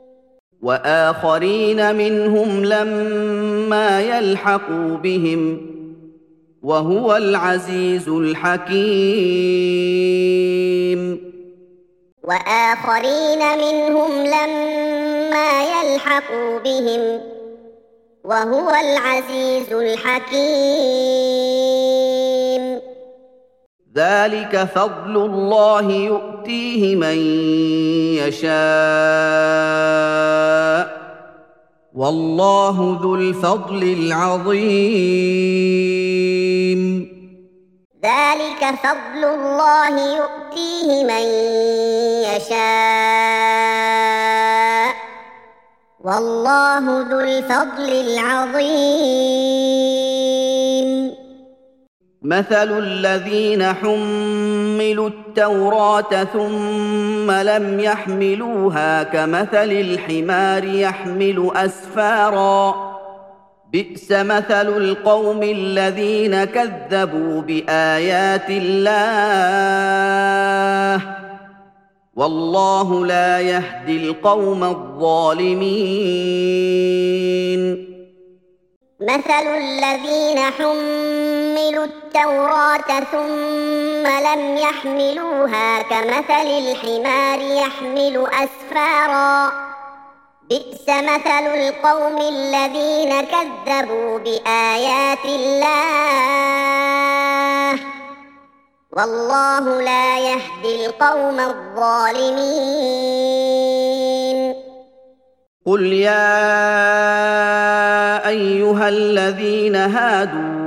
وآخرين منهم لما يلحقوا بهم وهو العزيز الحكيم وآخرين منهم لما يلحقوا بهم وهو العزيز الحكيم ذلك فضل الله يؤتيه من يشاء والله ذو الفضل العظيم ذلك فضل الله يؤتيه من يشاء والله ذو الفضل العظيم مثل الذين حملوا التوراة ثم لم يحملوها كمثل الحمار يحمل أسفاراً بئس مثل القوم الذين كذبوا بآيات الله والله لا يهدي القوم الظالمين مثل الذين حملوا التوراة ثم لم يحملوها كمثل الحمار يحمل أسفاراً بئس مثل القوم الذين كذبوا بآيات الله والله لا يهدي القوم الظالمين قل يا أيها الذين هادوا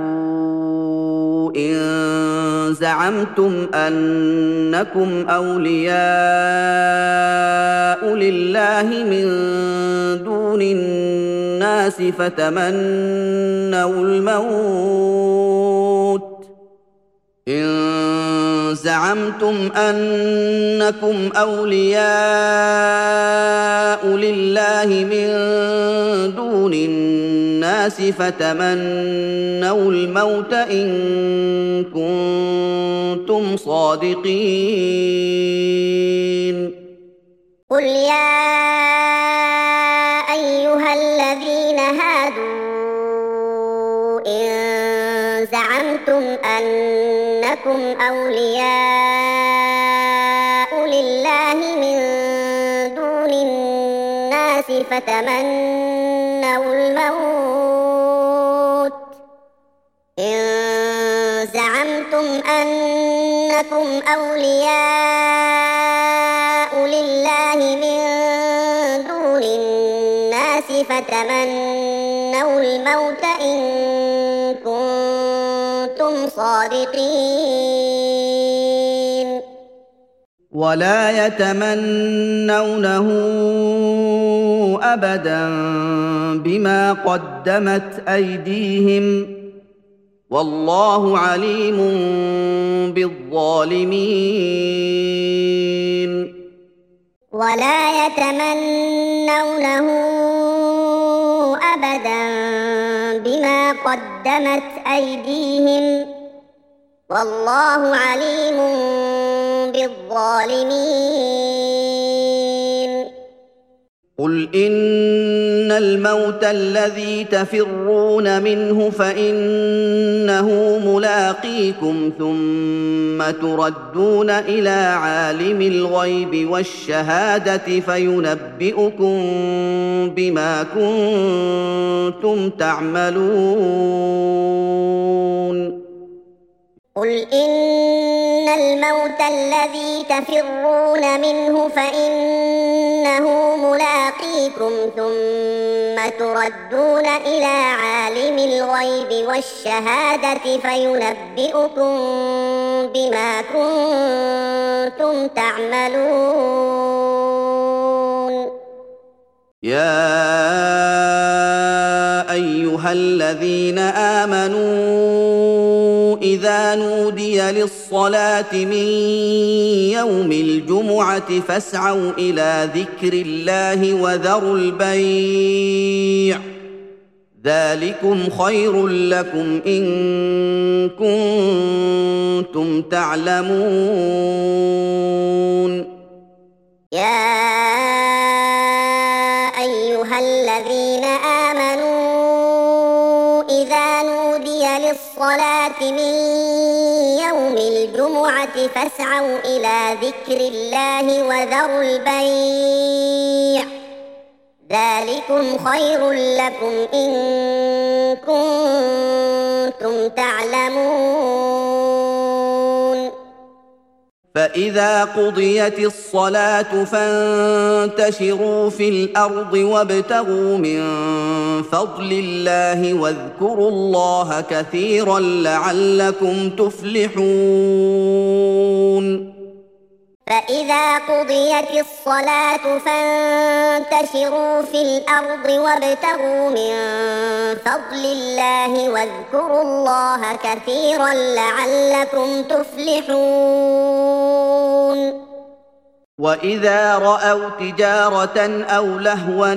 إن زعمتم أنكم أولياء لله من دون الناس فتمنوا الموت إن زعمتم أنكم أولياء لله من دون الناس فتمنوا الموت إن كنتم صادقين قل يا أيها الذين هادوا إن زعمتم أنكم أولياء لله من دون الناس فتمنوا الموت إن زعمتم أنكم أولياء لله من دون الناس فتمنوا الموت إن كنتم صادقين ولا يتمنونه أبدا بما قدمت أيديهم والله عليم بالظالمين ولا يتمنونه قدمت أيديهم والله عليم بالظالمين. قل إن الموت الذي تفرون منه فإنه ملاقيكم ثم تردون إلى عالم الغيب والشهادة فينبئكم بما كنتم تعملون. قل إن الموت الذي تفرون منه فإنه ملاقيكم ثم تردون إلى عالم الغيب والشهادة فينبئكم بما كنتم تعملون. يا أيها الذين آمنوا إذا نودي للصلاة من يوم الجمعة فاسعوا إلى ذكر الله وذروا البيع ذلكم خير لكم إن كنتم تعلمون. يا أيها الذين آمنوا إذا نودي للصلاة من يوم الجمعة فاسعوا إلى ذكر الله وذروا البيع ذلكم خير لكم إن كنتم تعلمون. فإذا قضيت الصلاة فانتشروا في الأرض وابتغوا من فضل الله واذكروا الله كثيرا لعلكم تفلحون. فإذا قضيت الصلاة فانتشروا في الأرض وابتغوا من فضل الله واذكروا الله كثيرا لعلكم تفلحون. وإذا رأوا تجارة أو لهوا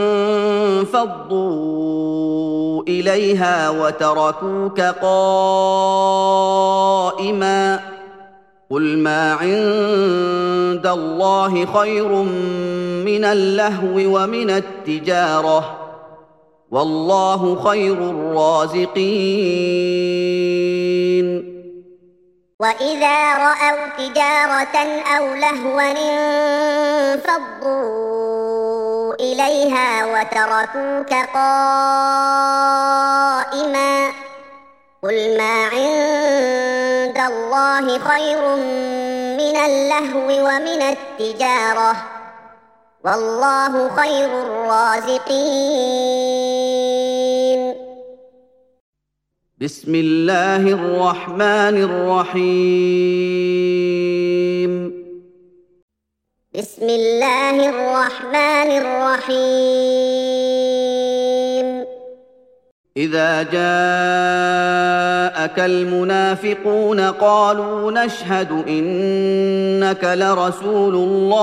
انفضوا إليها وتركوك قائما قل ما عند الله خير من اللهو ومن التجارة والله خير الرازقين. وإذا رأوا تجارة أو لهوا انفضوا إليها وتركوك قائما قل ما عند الله خير من اللهو ومن التجارة والله خير الرازقين. بسم الله الرحمن الرحيم. بسم الله الرحمن الرحيم. إذا جاءك المنافقون قالوا نشهد إنك لرسول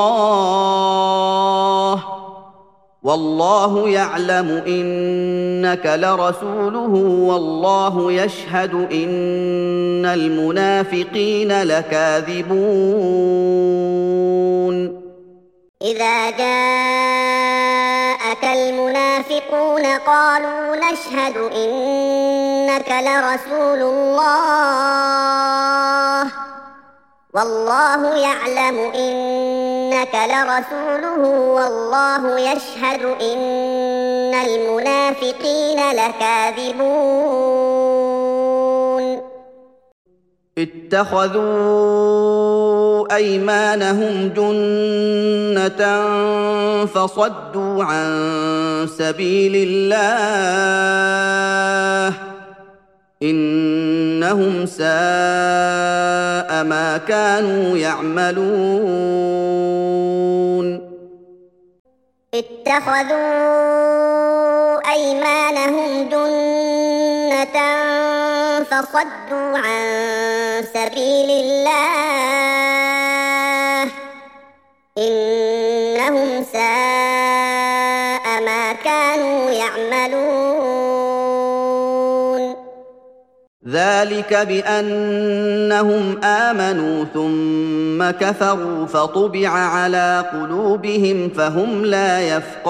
الله والله يعلم إنك لرسوله والله يشهد إن المنافقين لكاذبون. إذا جاءك المنافقون قالوا نشهد إنك لرسول الله والله يعلم إنك لرسوله والله يشهد إن المنافقين لكاذبون. اتخذوا أيمانهم جنة فصدوا عن سبيل الله إنهم ساء ما كانوا يعملون. اتخذوا أيمانهم جنة فصدوا عن سبيل الله إنهم ساء ما كانوا يعملون. ذلك بأنهم آمنوا ثم كفروا فطبع على قلوبهم فهم لا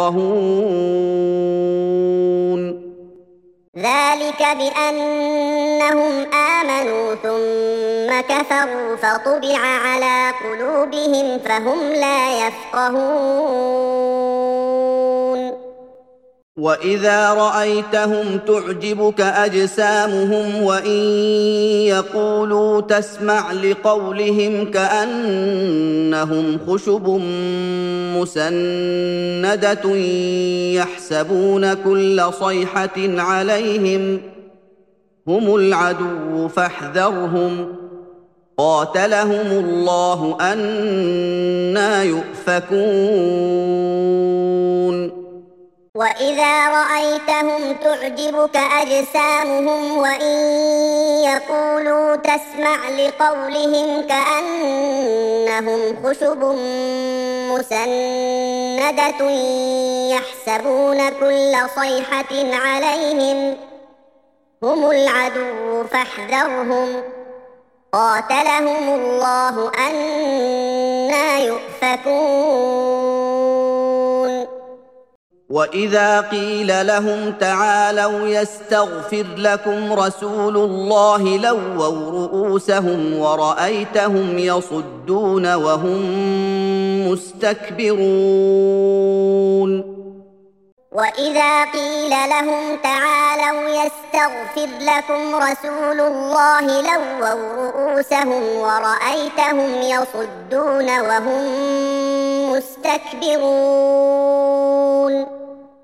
يفقهون ذلك بأنهم آمنوا ثم كفروا فطبع على قلوبهم فهم لا يفقهون وإذا رأيتهم تعجبك أجسامهم وإن يقولوا تسمع لقولهم كأنهم خشب مسندة يحسبون كل صيحة عليهم هم العدو فاحذرهم قاتلهم الله أنى يؤفكون وإذا رأيتهم تعجبك أجسامهم وإن يقولوا تسمع لقولهم كأنهم خشب مسندة يحسبون كل صيحة عليهم هم العدو فاحذرهم قاتلهم الله أنى يؤفكون وإذا قيل لهم تعالوا يستغفر لكم رسول الله لووا رؤوسهم ورأيتهم يصدون وهم مستكبرون وإذا قيل لهم تعالوا يستغفر لكم رسول الله لووا رؤوسهم ورأيتهم يصدون وهم مستكبرون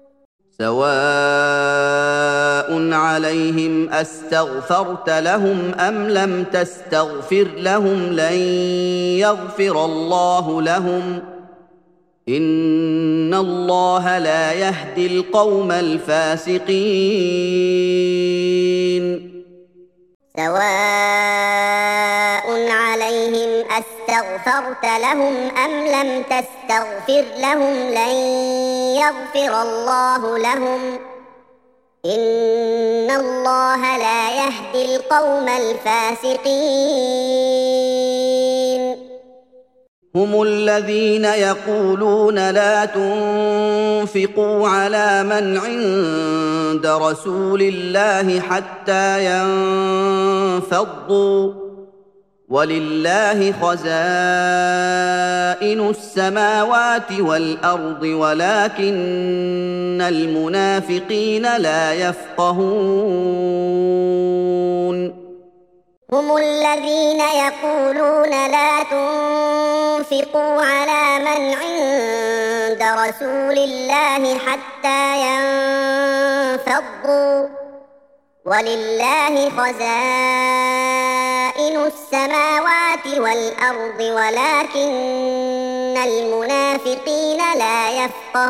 سواء عليهم أستغفرت لهم أم لم تستغفر لهم لن يغفر الله لهم إن الله لا يهدي القوم الفاسقين سواء عليهم أستغفرت لهم أم لم تستغفر لهم لن يغفر الله لهم إن الله لا يهدي القوم الفاسقين هم الذين يقولون لا تنفقوا على من عند رسول الله حتى ينفضوا ولله خزائن السماوات والأرض ولكن المنافقين لا يفقهون هم الذين يقولون لا تنفقوا على من عند رسول الله حتى ينفضوا ولله خزائن السماوات والأرض ولكن المنافقين لا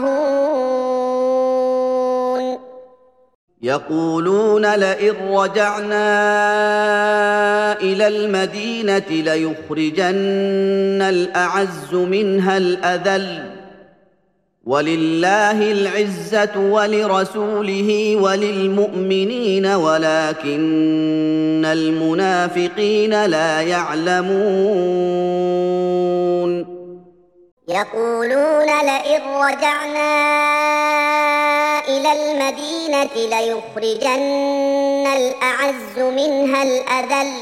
يفقهون يقولون لئن رجعنا إلى المدينة ليخرجن الأعز منها الأذل ولله العزة ولرسوله وللمؤمنين ولكن المنافقين لا يعلمون يقولون لئن رجعنا إلى المدينة ليخرجن الأعز منها الأذل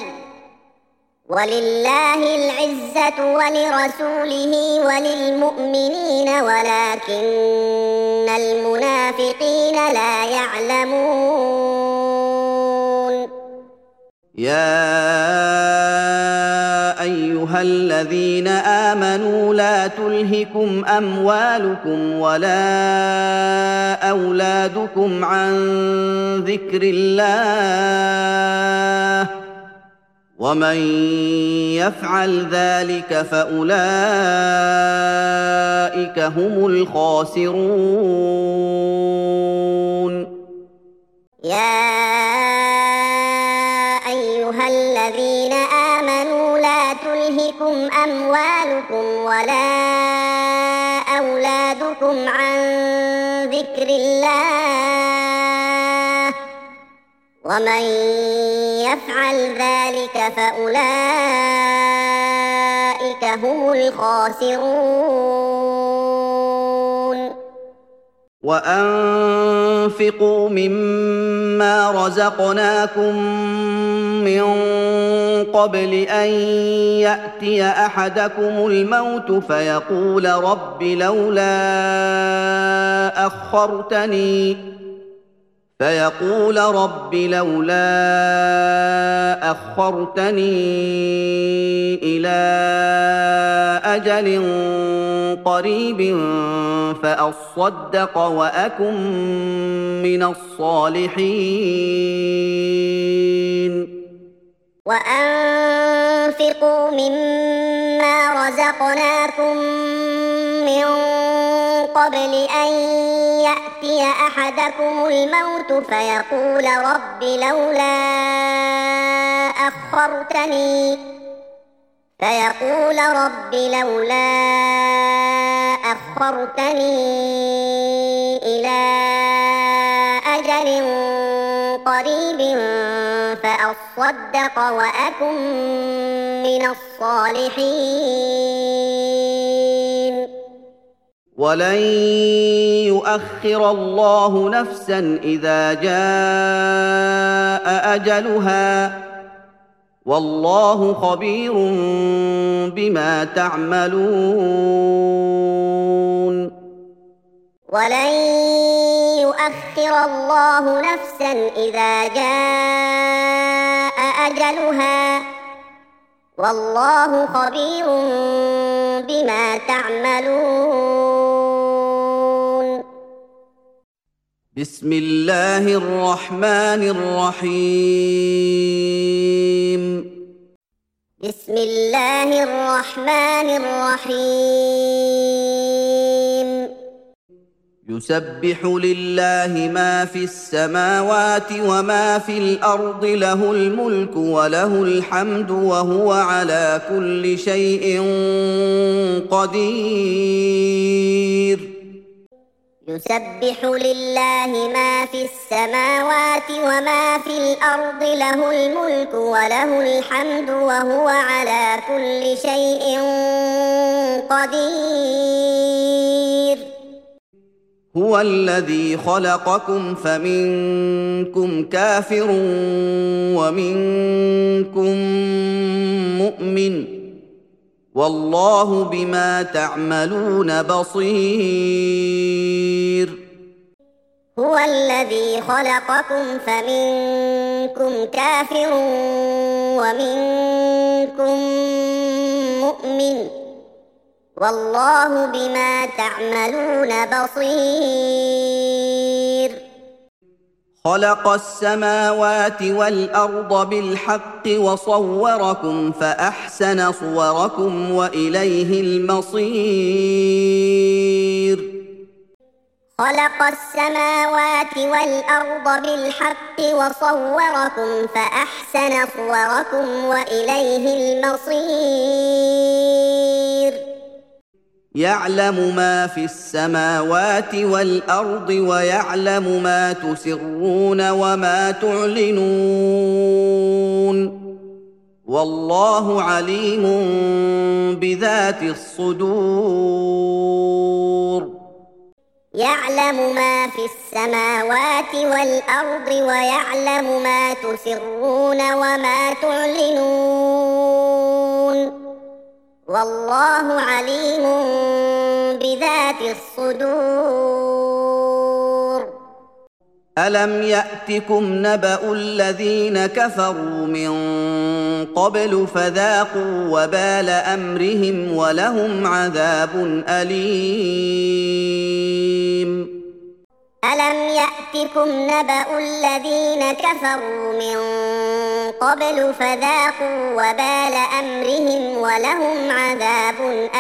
ولله العزة ولرسوله وللمؤمنين ولكن المنافقين لا يعلمون يا أيها الذين آمنوا لا تلهكم أموالكم ولا أولادكم عن ذكر الله ومن يفعل ذلك فأولئك هم الخاسرون يا أيها الذين آمنوا لا تلهكم أموالكم ولا أولادكم عن ذكر الله ومن يفعل ذلك فأولئك هم الخاسرون وأنفقوا مما رزقناكم من قبل أن يأتي أحدكم الموت فيقول رب لولا أخرتني فيقول رب لولا أخرتني إلى أجل قريب فأصدق وأكن من الصالحين وأنفقوا مما رزقناكم من قبل أن يأتي أحدكم الموت فيقول رب لولا أخرتني فيقول رب لولا أخرتني إلى أجل قريب فأصدق وأكن من الصالحين ولن يؤخر الله نفسا إذا جاء أجلها والله خبير بما تعملون ولن يؤخر الله نفسا إذا جاء أجلها والله خبير بما تعملون بسم الله الرحمن الرحيم بسم الله الرحمن الرحيم يسبح لله ما في السماوات وما في الأرض له الملك وله الحمد وهو على كل شيء قدير يسبح لله ما في السماوات وما في الأرض له الملك وله الحمد وهو على كل شيء قدير هو الذي خلقكم فمنكم كافر ومنكم مؤمن والله بما تعملون بصير هو الذي خلقكم فمنكم كافر ومنكم مؤمن والله بما تعملون بصير خلق السماوات والأرض بالحق وصوركم فأحسن صوركم وإليه المصير خلق السماوات والأرض بالحق وصوركم فأحسن صوركم وإليه المصير يعلم ما في السماوات والأرض ويعلم ما تسرون وما تعلنون والله عليم بذات الصدور يعلم ما في السماوات والأرض ويعلم ما تسرون وما تعلنون والله عليم بذات الصدور ألم يأتكم نبأ الذين كفروا من قبل فذاقوا وبال أمرهم ولهم عذاب أليم ألم يأتكم نبأ الذين كفروا من قبل فذاقوا وبال أمرهم ولهم عذاب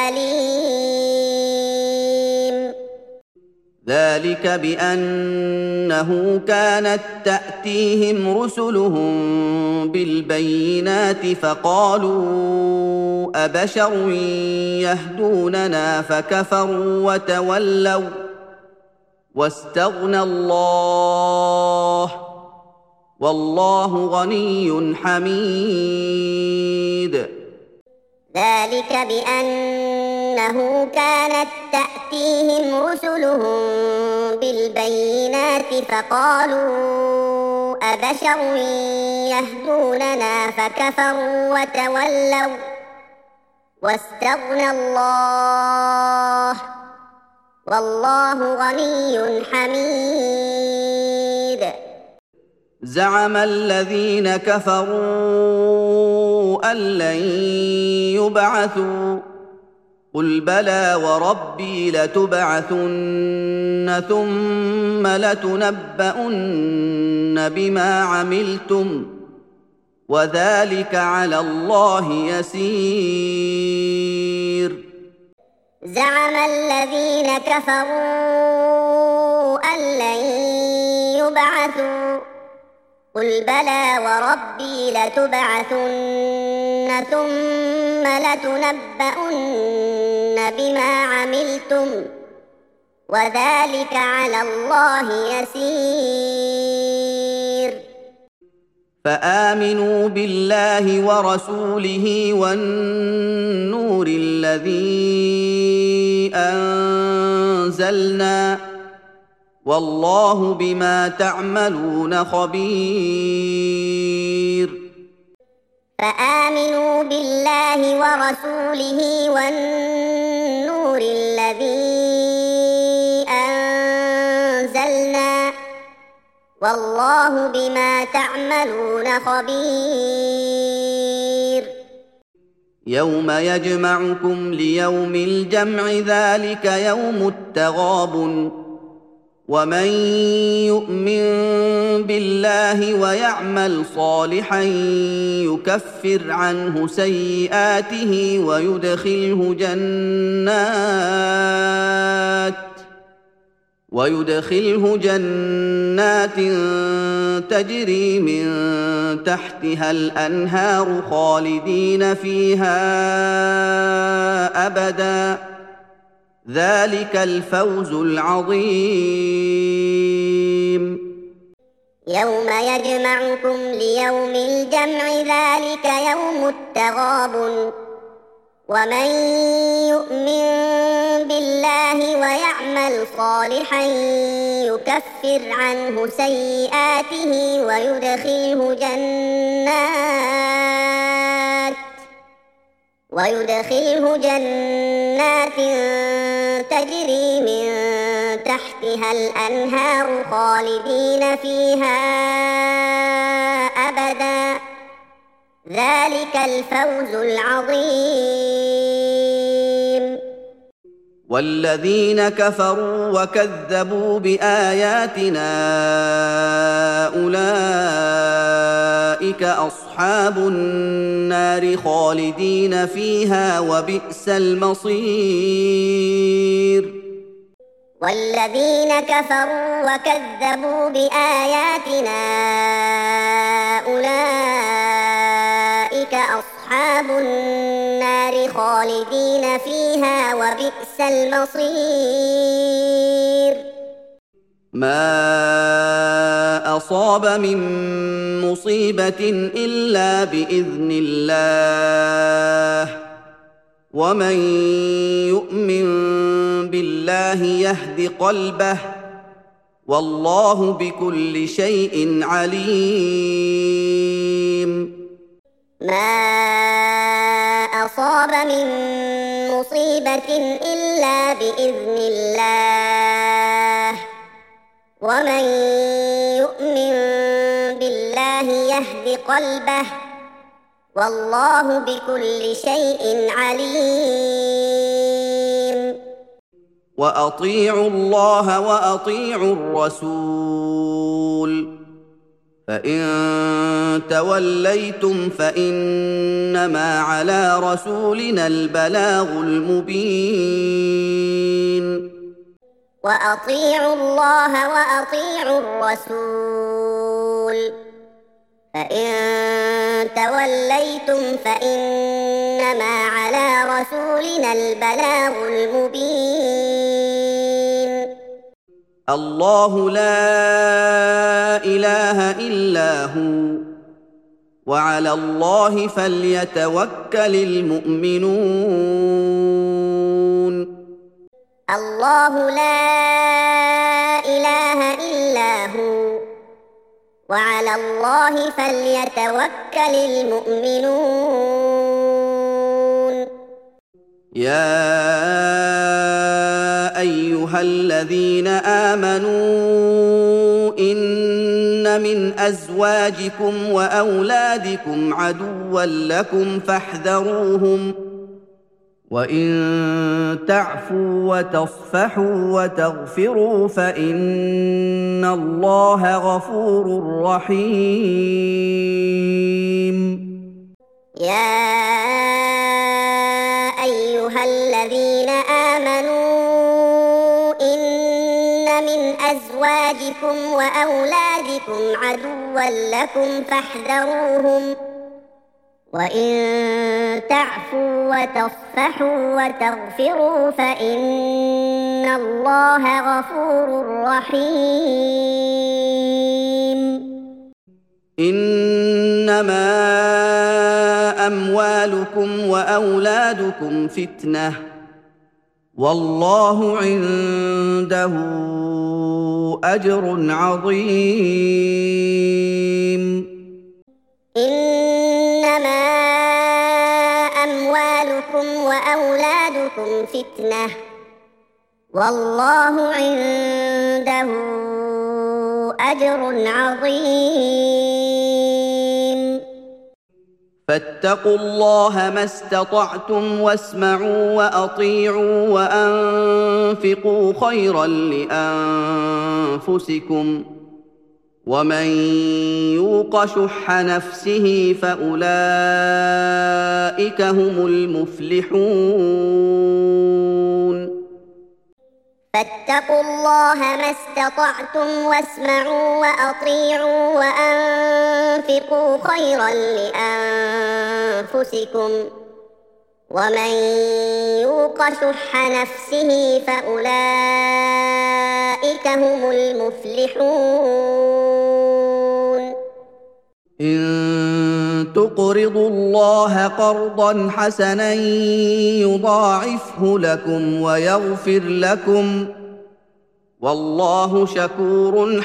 أليم ذلك بأنه كانت تأتيهم رسلهم بالبينات فقالوا أبشر يهدوننا فكفروا وتولوا واستغنى الله والله غني حميد. ذلك بأنه كانت تأتيهم رسلهم بالبينات فقالوا أبشر يهدوننا فكفروا وتولوا واستغنى الله والله غني حميد. زعم الذين كفروا أن لن يبعثوا قل بلى وربي لتبعثن ثم لتنبؤن بما عملتم وذلك على الله يسير. زعم الذين كفروا أن لن يبعثوا قل بلى وربي لتبعثن ثم لتنبؤن بما عملتم وذلك على الله يسير. فآمنوا بالله ورسوله والنور الذي أنزلنا والله بما تعملون خبير. فآمنوا بالله ورسوله والنور الذي أنزلنا والله بما تعملون خبير. يوم يجمعكم ليوم الجمع ذلك يوم التغابن ومن يؤمن بالله ويعمل صالحا يكفر عنه سيئاته ويدخله جنات ويدخله جنات تجري من تحتها الأنهار خالدين فيها أبدا ذلك الفوز العظيم. يوم يجمعكم ليوم الجمع ذلك يوم التغابن ومن يؤمن بالله ويعمل صالحا يكفر عنه سيئاته ويدخله جنات ويدخله جنات تجري من تحتها الأنهار خالدين فيها أبدا ذلك الفوز العظيم. والذين كفروا وكذبوا بآياتنا أولئك أصحاب النار خالدين فيها وبئس المصير. والذين كفروا وكذبوا بآياتنا أولئك أصحاب النار خالدين فيها وبئس المصير. ما أصاب من مصيبة إلا بإذن الله ومن يؤمن بالله يهد قلبه والله بكل شيء عليم. ما أصاب من مصيبة إلا بإذن الله ومن يؤمن بالله يهد قلبه والله بكل شيء عليم. وأطيعوا الله وأطيعوا الرسول فإن توليتم فإنما على رسولنا البلاغ المبين. وأطيعوا الله وأطيعوا الرسول فإن توليتم فإنما على رسولنا البلاغ المبين. الله لا اله الا هو وعلى الله فليتوكل المؤمنون. الله لا إله إلا هو وعلى الله فليتوكل المؤمنون. يا أيها الذين آمنوا إن من أزواجكم وأولادكم عدوا لكم فاحذروهم وإن تعفوا وتصفحوا وتغفروا فإن الله غفور رحيم. يا أيها الذين آمنوا إن من أزواجكم وأولادكم عدوا لكم فاحذروهم وإن تعفوا وتصفحوا وتغفروا فإن الله غفور رحيم. إنما أموالكم وأولادكم فتنة والله عنده أجر عظيم. إنما أموالكم وأولادكم فتنة والله عنده أجر عظيم. فاتقوا الله ما استطعتم واسمعوا وأطيعوا وأنفقوا خيرا لأنفسكم ومن يوق شح نفسه فأولئك هم المفلحون. فاتقوا الله ما استطعتم واسمعوا وأطيعوا وأنفقوا خيرا لأنفسكم ومن يوق شح نفسه فأولئك هم المفلحون. إن تقرضوا الله قرضا حسنا يضاعفه لكم ويغفر لكم والله شكور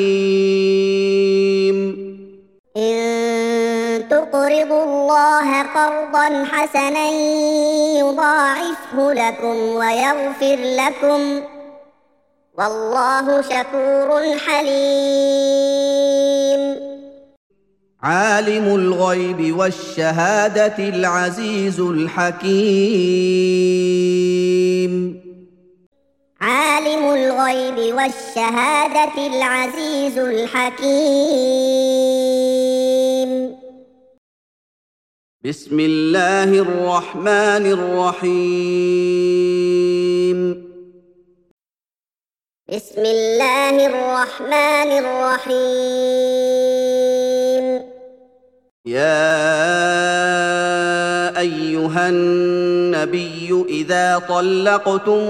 حليم. إن تقرضوا الله قرضا حسنا يضاعفه لكم ويغفر لكم والله شكور حليم. عالم الغيب والشهادة العزيز الحكيم. عالم الغيب والشهادة العزيز الحكيم. بسم الله الرحمن الرحيم. بسم الله الرحمن الرحيم. يا أيها النبي إذا طلقتم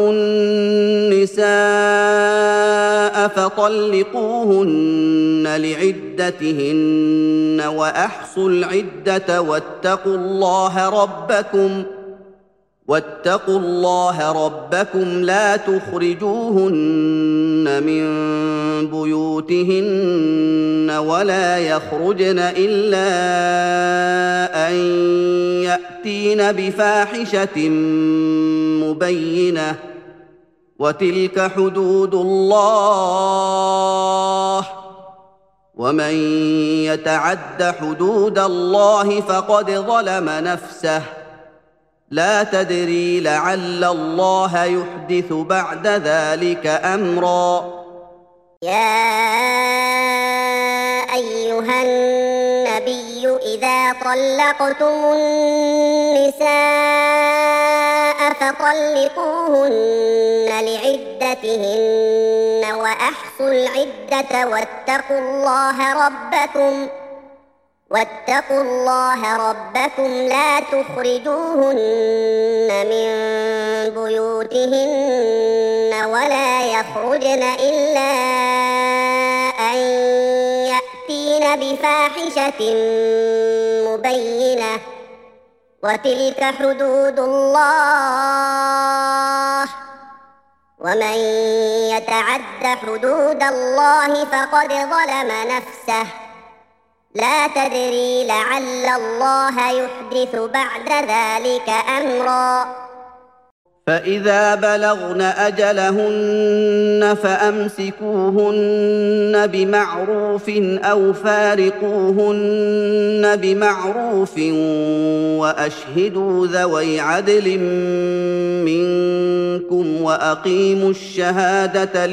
النساء فطلقوهن لعدتهن وأحصوا العدة واتقوا الله ربكم واتقوا الله ربكم لا تخرجوهن من بيوتهن ولا يخرجن إلا أن يأتين بفاحشة مبينة وتلك حدود الله ومن يتعد حدود الله فقد ظلم نفسه لا تدري لعل الله يحدث بعد ذلك أمرا. يا أيها النبي إذا طلقتم النساء فطلقوهن لعدتهن وأحصوا العدة واتقوا الله ربكم واتقوا الله ربكم لا تخرجوهن من بيوتهن ولا يخرجن إلا أن يأتين بفاحشة مبينة وتلك حدود الله ومن يتعد حدود الله فقد ظلم نفسه لا تدري لعل الله يحدث بعد ذلك أمرا فإذا بلغن أجلهن فأمسكوهن بمعروف أو فارقوهن بمعروف وأشهدوا ذوي عدل منكم وأقيموا الشهادة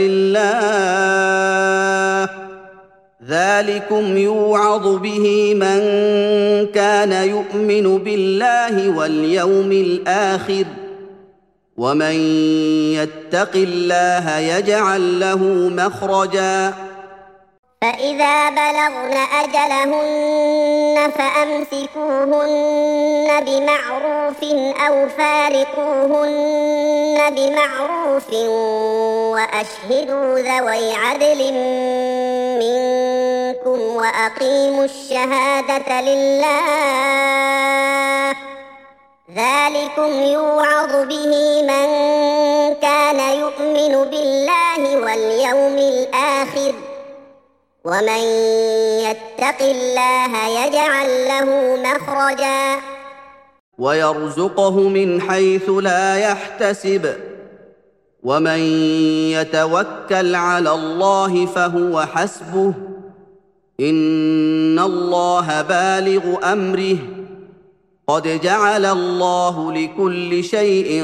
لله ذلكم يوعظ به من كان يؤمن بالله واليوم الآخر ومن يتق الله يجعل له مخرجا فإذا بلغن أجلهن فأمسكوهن بمعروف أو فارقوهن بمعروف وأشهدوا ذوي عدل منكم وأقيموا الشهادة لله ذلكم يوعظ به من كان يؤمن بالله واليوم الآخر ومن يتق الله يجعل له مخرجا ويرزقه من حيث لا يحتسب ومن يتوكل على الله فهو حسبه إن الله بالغ أمره قد جعل الله لكل شيء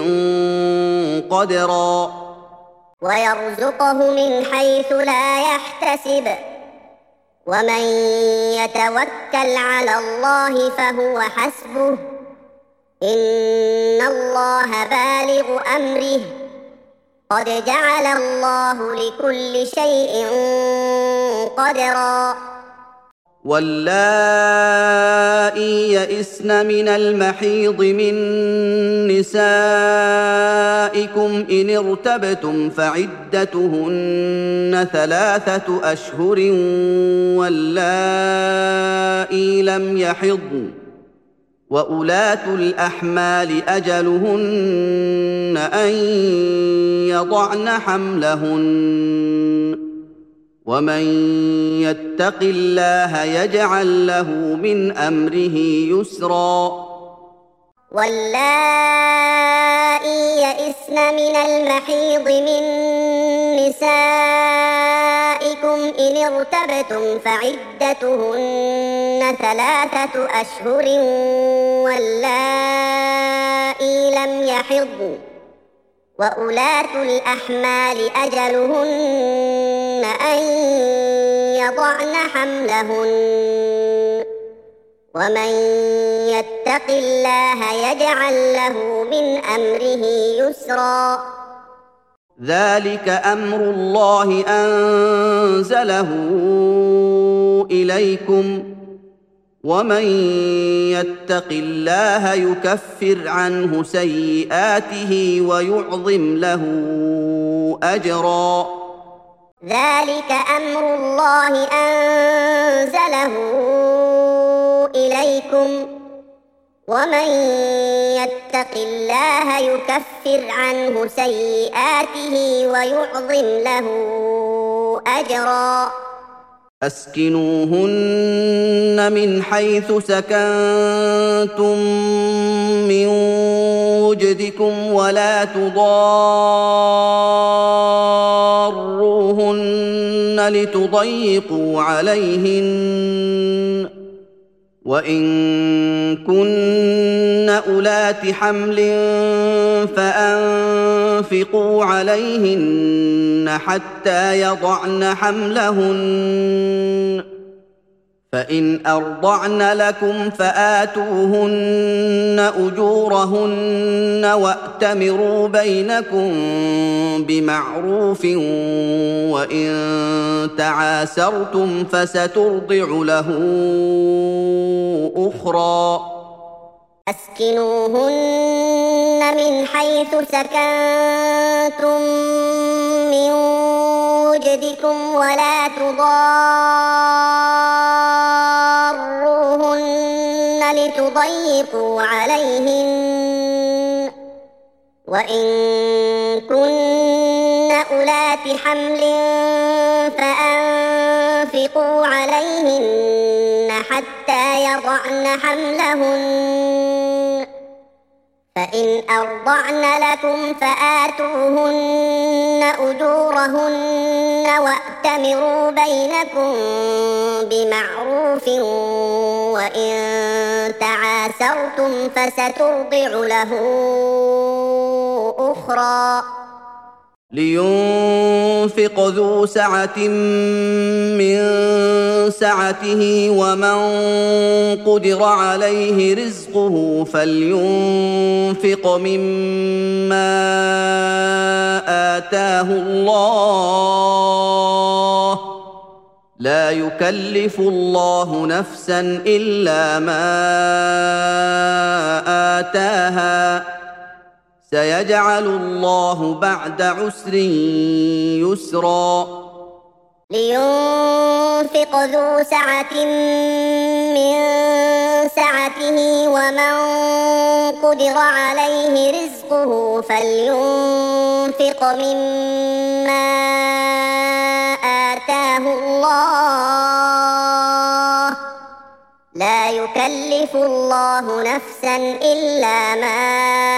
قدرا ويرزقه من حيث لا يحتسب ومن يتوكل على الله فهو حسبه إن الله بالغ أمره قد جعل الله لكل شيء قدرا واللائي يئسن من المحيض من نسائكم إن ارتبتم فعدتهن ثلاثة أشهر واللائي لم يحضن وأولاة الأحمال أجلهن أن يضعن حملهن ومن يتق الله يجعل له من أمره يسرا واللائي يئسن من المحيض من نسائكم إن ارتبتم فعدتهن ثلاثة أشهر واللائي لم يحضن وأولاة الأحمال أجلهن أن يضعن حملهن ومن يتق الله يجعل له من أمره يسرا ذلك أمر الله أنزله إليكم ومن يتق الله يكفر عنه سيئاته ويعظم له أجرا ذلك أمر الله أنزله إليكم ومن يتق الله يكفر عنه سيئاته ويعظم له أجرا أسكنوهن من حيث سكنتم من وجدكم ولا تضاروهن لتضيقوا عليهن وإن كن أولات حمل فأنفقوا عليهن حتى يضعن حملهن فإن أرضعن لكم فآتوهن أجورهن وأتمروا بينكم بمعروف وإن تعاسرتم فسترضع له أخرى أسكنوهن من حيث سكنتم من وجدكم ولا تضاروهن لتضيقوا عليهن وإن كن أولات حمل فأنفقوا عليهن حتى يضعن حملهن فإن أرضعن لكم فآتوهن أجورهن وأتمروا بينكم بمعروف وإن تعاسرتم فسترضع له أخرى لينفق ذو سعة من سعته ومن قدر عليه رزقه فلينفق مما آتاه الله لا يكلف الله نفسا إلا ما آتاها سيجعل الله بعد عسر يسرا لينفق ذو سعة من سعته ومن قدر عليه رزقه فلينفق مما آتاه الله لا يكلف الله نفسا إلا ما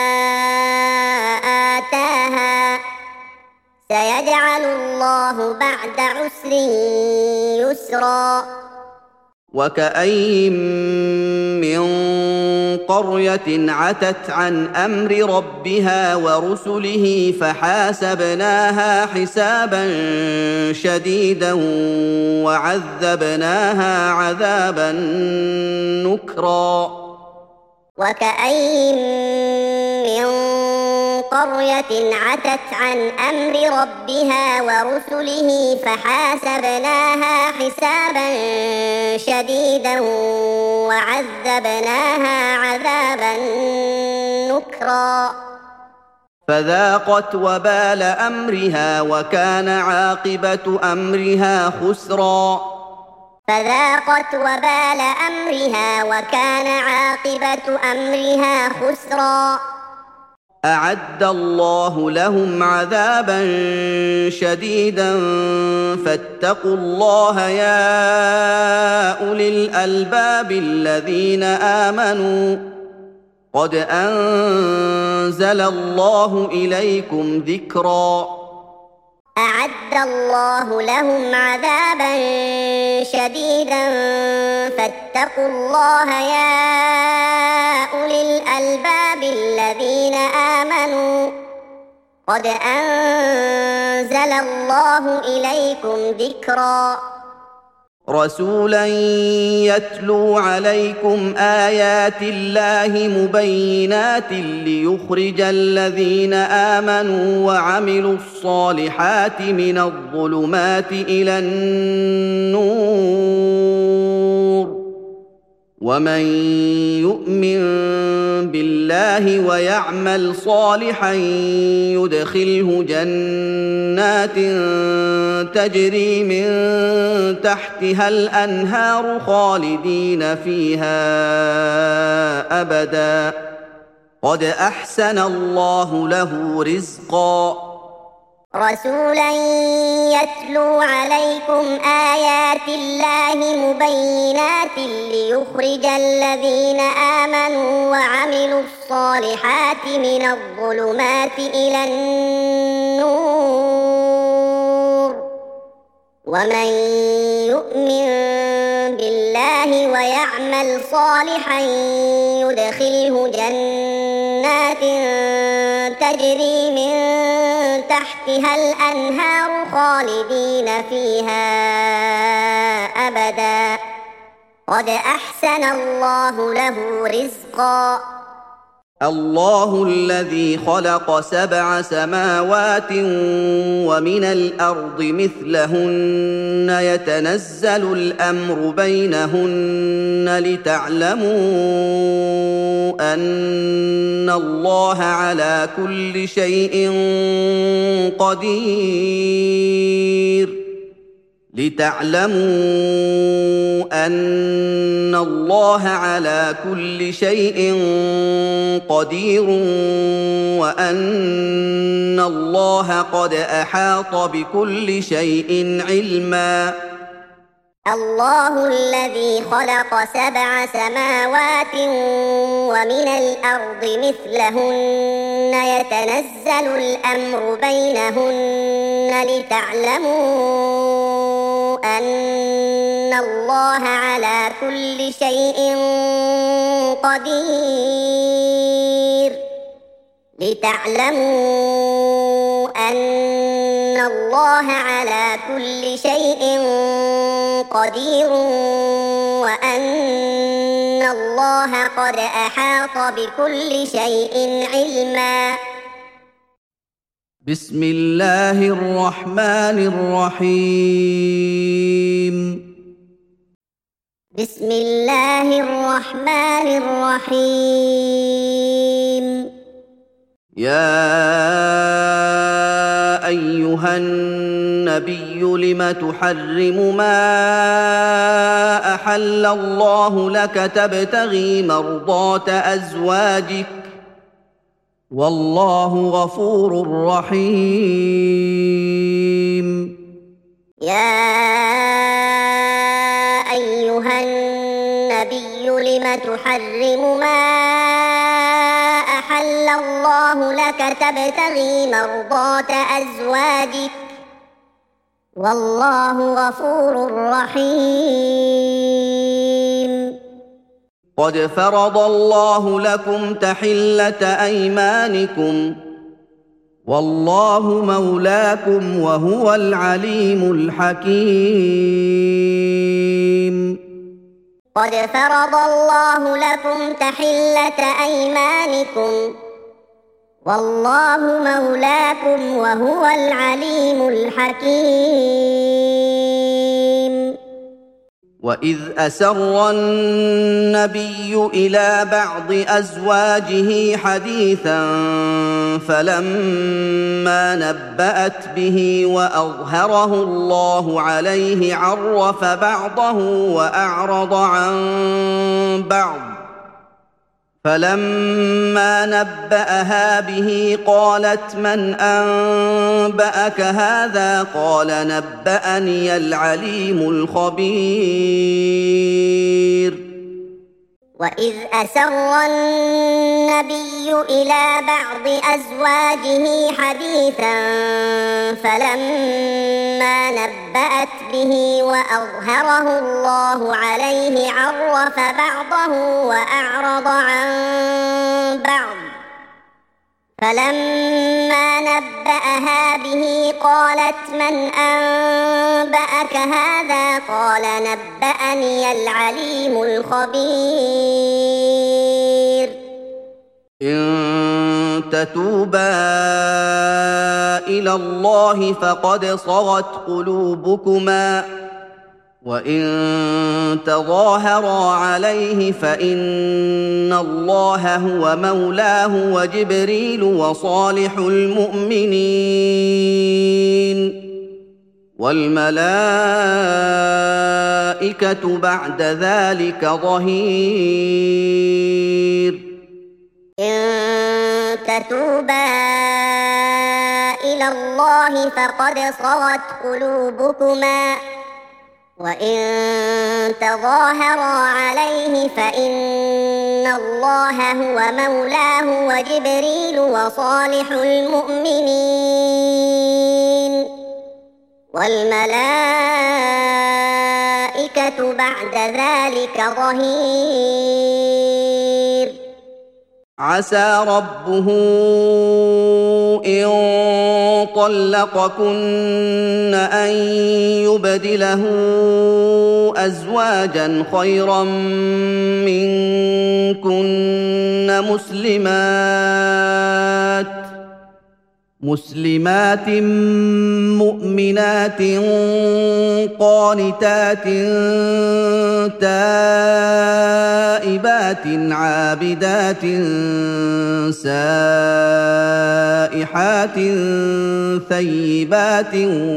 آتاها سيجعل الله بعد عسر يسرا وكأين من قرية عتت عن أمر ربها ورسله فحاسبناها حسابا شديدا وعذبناها عذابا نكرا وكأين من قرية عتت عن أمر ربها ورسله فحاسبناها حسابا شديدا وعذبناها عذابا نكرا فذاقت وبال أمرها وكان عاقبة أمرها خسرا فذاقت وبال أمرها وكان عاقبة أمرها خسرا أعد الله لهم عذابا شديدا فاتقوا الله يا أولي الألباب الذين آمنوا قد أنزل الله إليكم ذكرا أعد الله لهم عذابا شديدا فاتقوا الله يا أولي الألباب الذين آمنوا قد أنزل الله إليكم ذكرا رسولا يتلو عليكم آيات الله مبينات ليخرج الذين آمنوا وعملوا الصالحات من الظلمات إلى النور ومن يؤمن بالله ويعمل صالحا يدخله جنات تجري من تحتها الأنهار خالدين فيها أبدا قد أحسن الله له رزقا رسولا يتلو عليكم آيات الله مبينات ليخرج الذين آمنوا وعملوا الصالحات من الظلمات إلى النور ومن يؤمن بالله ويعمل صالحا يدخله جنات تجري من تحتها الأنهار خالدين فيها أبدا قد أحسن الله له رزقا الله الذي خلق سبع سماوات ومن الأرض مثلهن يتنزل الأمر بينهن لتعلموا أن الله على كل شيء قدير لتعلموا أن الله على كل شيء قدير وأن الله قد أحاط بكل شيء علما. الله الذي خلق سبع سماوات ومن الأرض مثلهن يتنزل الأمر بينهن لتعلموا أن الله على كل شيء قدير لتعلموا أن الله على كل شيء قدير وأن الله قد أحاط بكل شيء علما. بسم الله الرحمن الرحيم. بسم الله الرحمن الرحيم. يا أيها النبي لم تحرم ما أحل الله لك تبتغي مرضات أزواجك والله غفور رحيم. يا أيها النبي لم تحرم ما أحل الله لك تبتغي مرضات أزواجك والله غفور رحيم. قد فرض الله لكم تحلة أيمانكم والله مولاكم وهو العليم الحكيم. قد فرض الله لكم تحلة أيمانكم والله مولاكم وهو العليم الحكيم. وإذ أسر النبي إلى بعض أزواجه حديثا فلما نبأت به وأظهره الله عليه عرف بعضه وأعرض عن بعض فلما نبأها به قالت من أنبأك هذا قال نبأني العليم الخبير. وإذ أسر النبي إلى بعض أزواجه حديثا فلما نبأت به وأظهره الله عليه عرف بعضه وأعرض عن بعض فلما نبأها به قالت من أنبأك هذا قال نبأني العليم الخبير. إن تتوبا إلى الله فقد صغت قلوبكما وإن تظاهرا عليه فإن الله هو مولاه وجبريل وصالح المؤمنين والملائكة بعد ذلك ظهير. إن تتوبا إلى الله فقد صغت قلوبكما وإن تظاهرا عليه فإن الله هو مولاه وجبريل وصالح المؤمنين والملائكة بعد ذلك ظهير. عسى ربه إن طلقكن أن يبدله أزواجا خيرا منكن مسلمات مسلمات مؤمنات قانتات تائبات عابدات سائحات ثيبات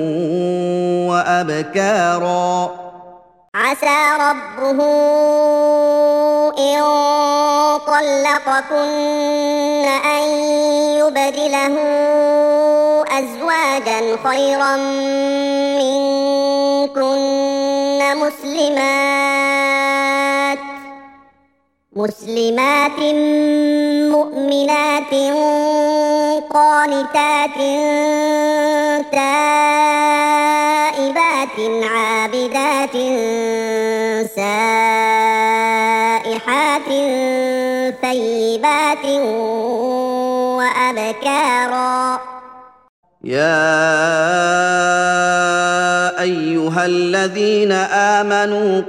وأبكارا. عسى ربه إن طلقكن أن يبدله أزواجا خيرا منكن مسلمات مسلمات مؤمنات قانتات تائبات عابدات سائحات ثيبات وأبكارا. يا أيها الذين آمنوا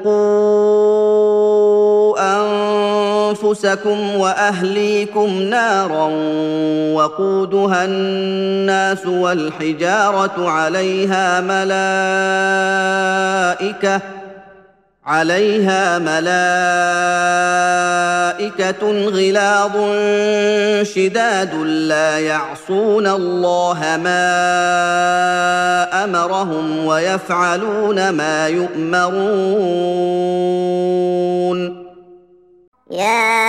قوا أنفسكم وأهليكم نارا وقودها الناس والحجارة عليها ملائكة عليها ملائكة غلاظ شداد لا يعصون الله ما أمرهم ويفعلون ما يؤمرون. يا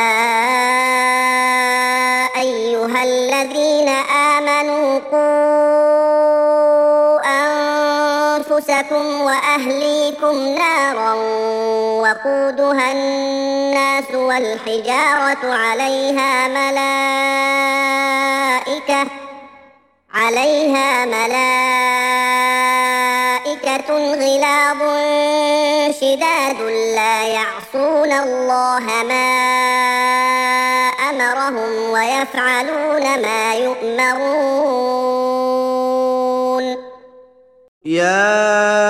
أيها الذين آمنوا قوا أنفسكم وأهليكم نارا وقودها الناس والحجارة عليها ملائكة عليها ملائكة غلاظ شداد لا يعصون الله ما أمرهم ويفعلون ما يؤمرون. يا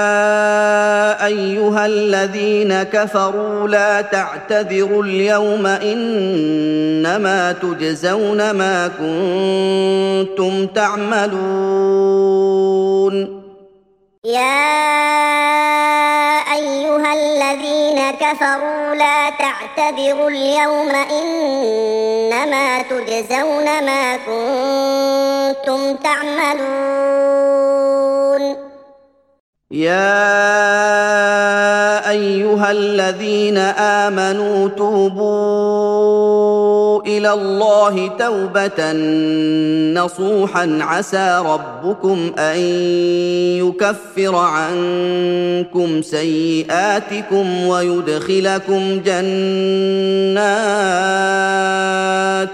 أيها الذين كفروا لا تعتذروا اليوم إنما تجزون ما كنتم تعملون. يا أيها الذين كفروا لا تعتذروا اليوم إنما تجزون ما كنتم تعملون. يا أيها الذين آمنوا توبوا إلى الله توبة نصوحا عسى ربكم أن يكفر عنكم سيئاتكم ويدخلكم جنات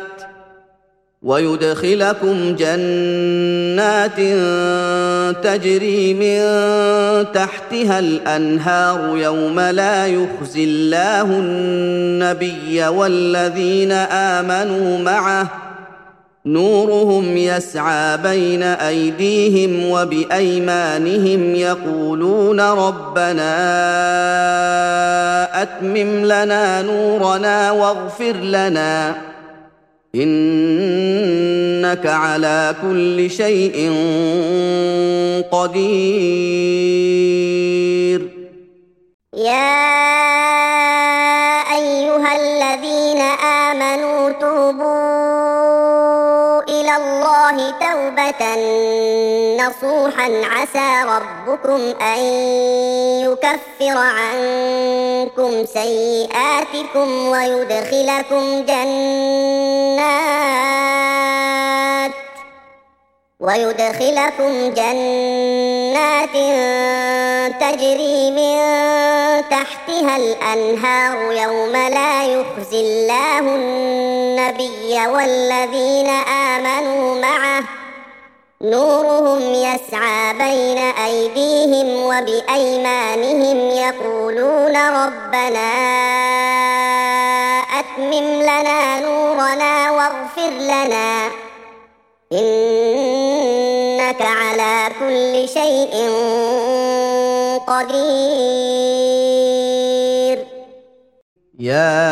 ويدخلكم جنات تجري من تحتها الأنهار يوم لا يخزي الله النبي والذين آمنوا معه نورهم يسعى بين أيديهم وبأيمانهم يقولون ربنا أتمم لنا نورنا واغفر لنا إنك على كل شيء قدير. يا أيها الذين آمنوا توبوا إلى الله توبة نصوحا عسى ربكم أن يكفر عنكم سيئاتكم ويدخلكم جنات ويدخلكم جنات تجري من تحتها الأنهار يوم لا يخزي الله النبي والذين آمنوا معه نورهم يسعى بين أيديهم وبأيمانهم يقولون ربنا أتمم لنا نورنا فاغفر لنا إنك على كل شيء قدير. يا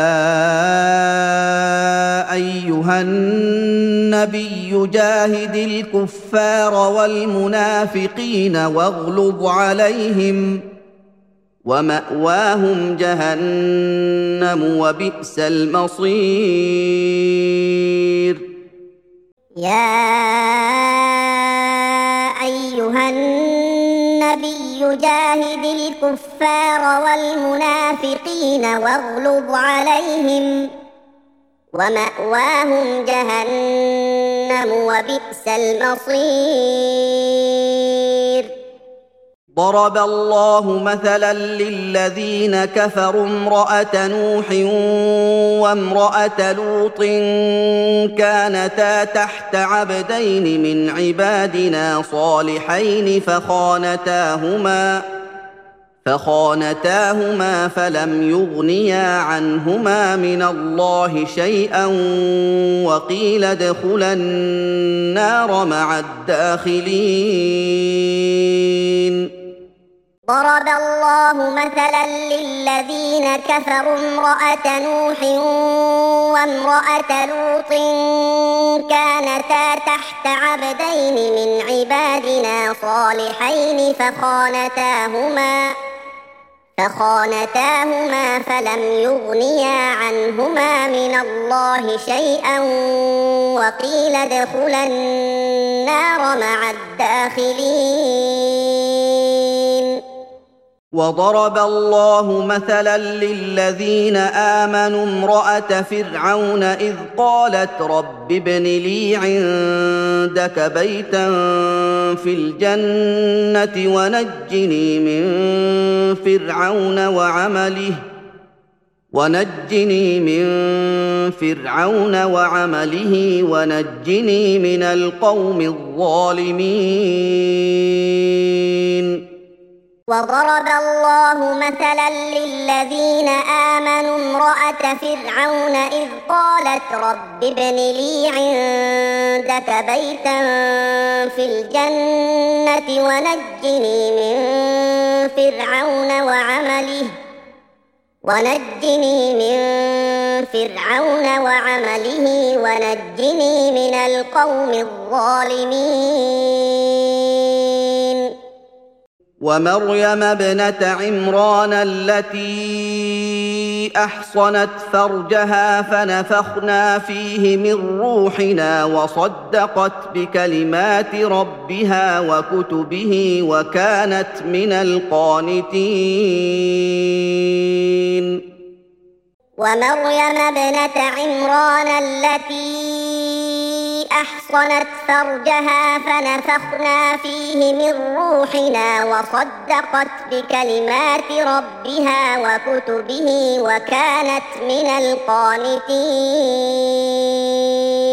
أيها النبي جاهد الكفار والمنافقين واغلظ عليهم ومأواهم جهنم وبئس المصير. يا أيها النبي جاهد الكفار والمنافقين واغلظ عليهم ومأواهم جهنم وبئس المصير. ضرب الله مثلا للذين كفروا امرأة نوح وامرأة لوط كانتا تحت عبدين من عبادنا صالحين فخانتاهما فخانتاهما فلم يغنيا عنهما من الله شيئا وقيل ادخلا النار مع الداخلين. ضرب الله مثلا للذين كفروا امرأة نوح وامرأة لوط كانتا تحت عبدين من عبادنا صالحين فخانتاهما فخانتاهما فلم يغنيا عنهما من الله شيئا وقيل ادخلا النار مع الداخلين. وضرب الله مثلا للذين آمنوا امرأة فرعون إذ قالت رب ابن لي عندك بيتا في الجنة ونجني من فرعون وعمله ونجني من فرعون وعمله ونجني من القوم الظالمين. وضرب الله مثلا للذين آمنوا امرأة فرعون إذ قالت رب ابن لي عندك بيتا في الجنة ونجني من فرعون وعمله ونجني من فرعون وعمله ونجني من القوم الظالمين. ومريم ابنة عمران التي أحصنت فرجها فنفخنا فيه من روحنا وصدقت بكلمات ربها وكتبه وكانت من القانتين. ومريم ابنة عمران التي أحصنت فرجها فنفخنا فيه من روحنا وصدقت بكلمات ربها وكتبه وكانت من القانتين.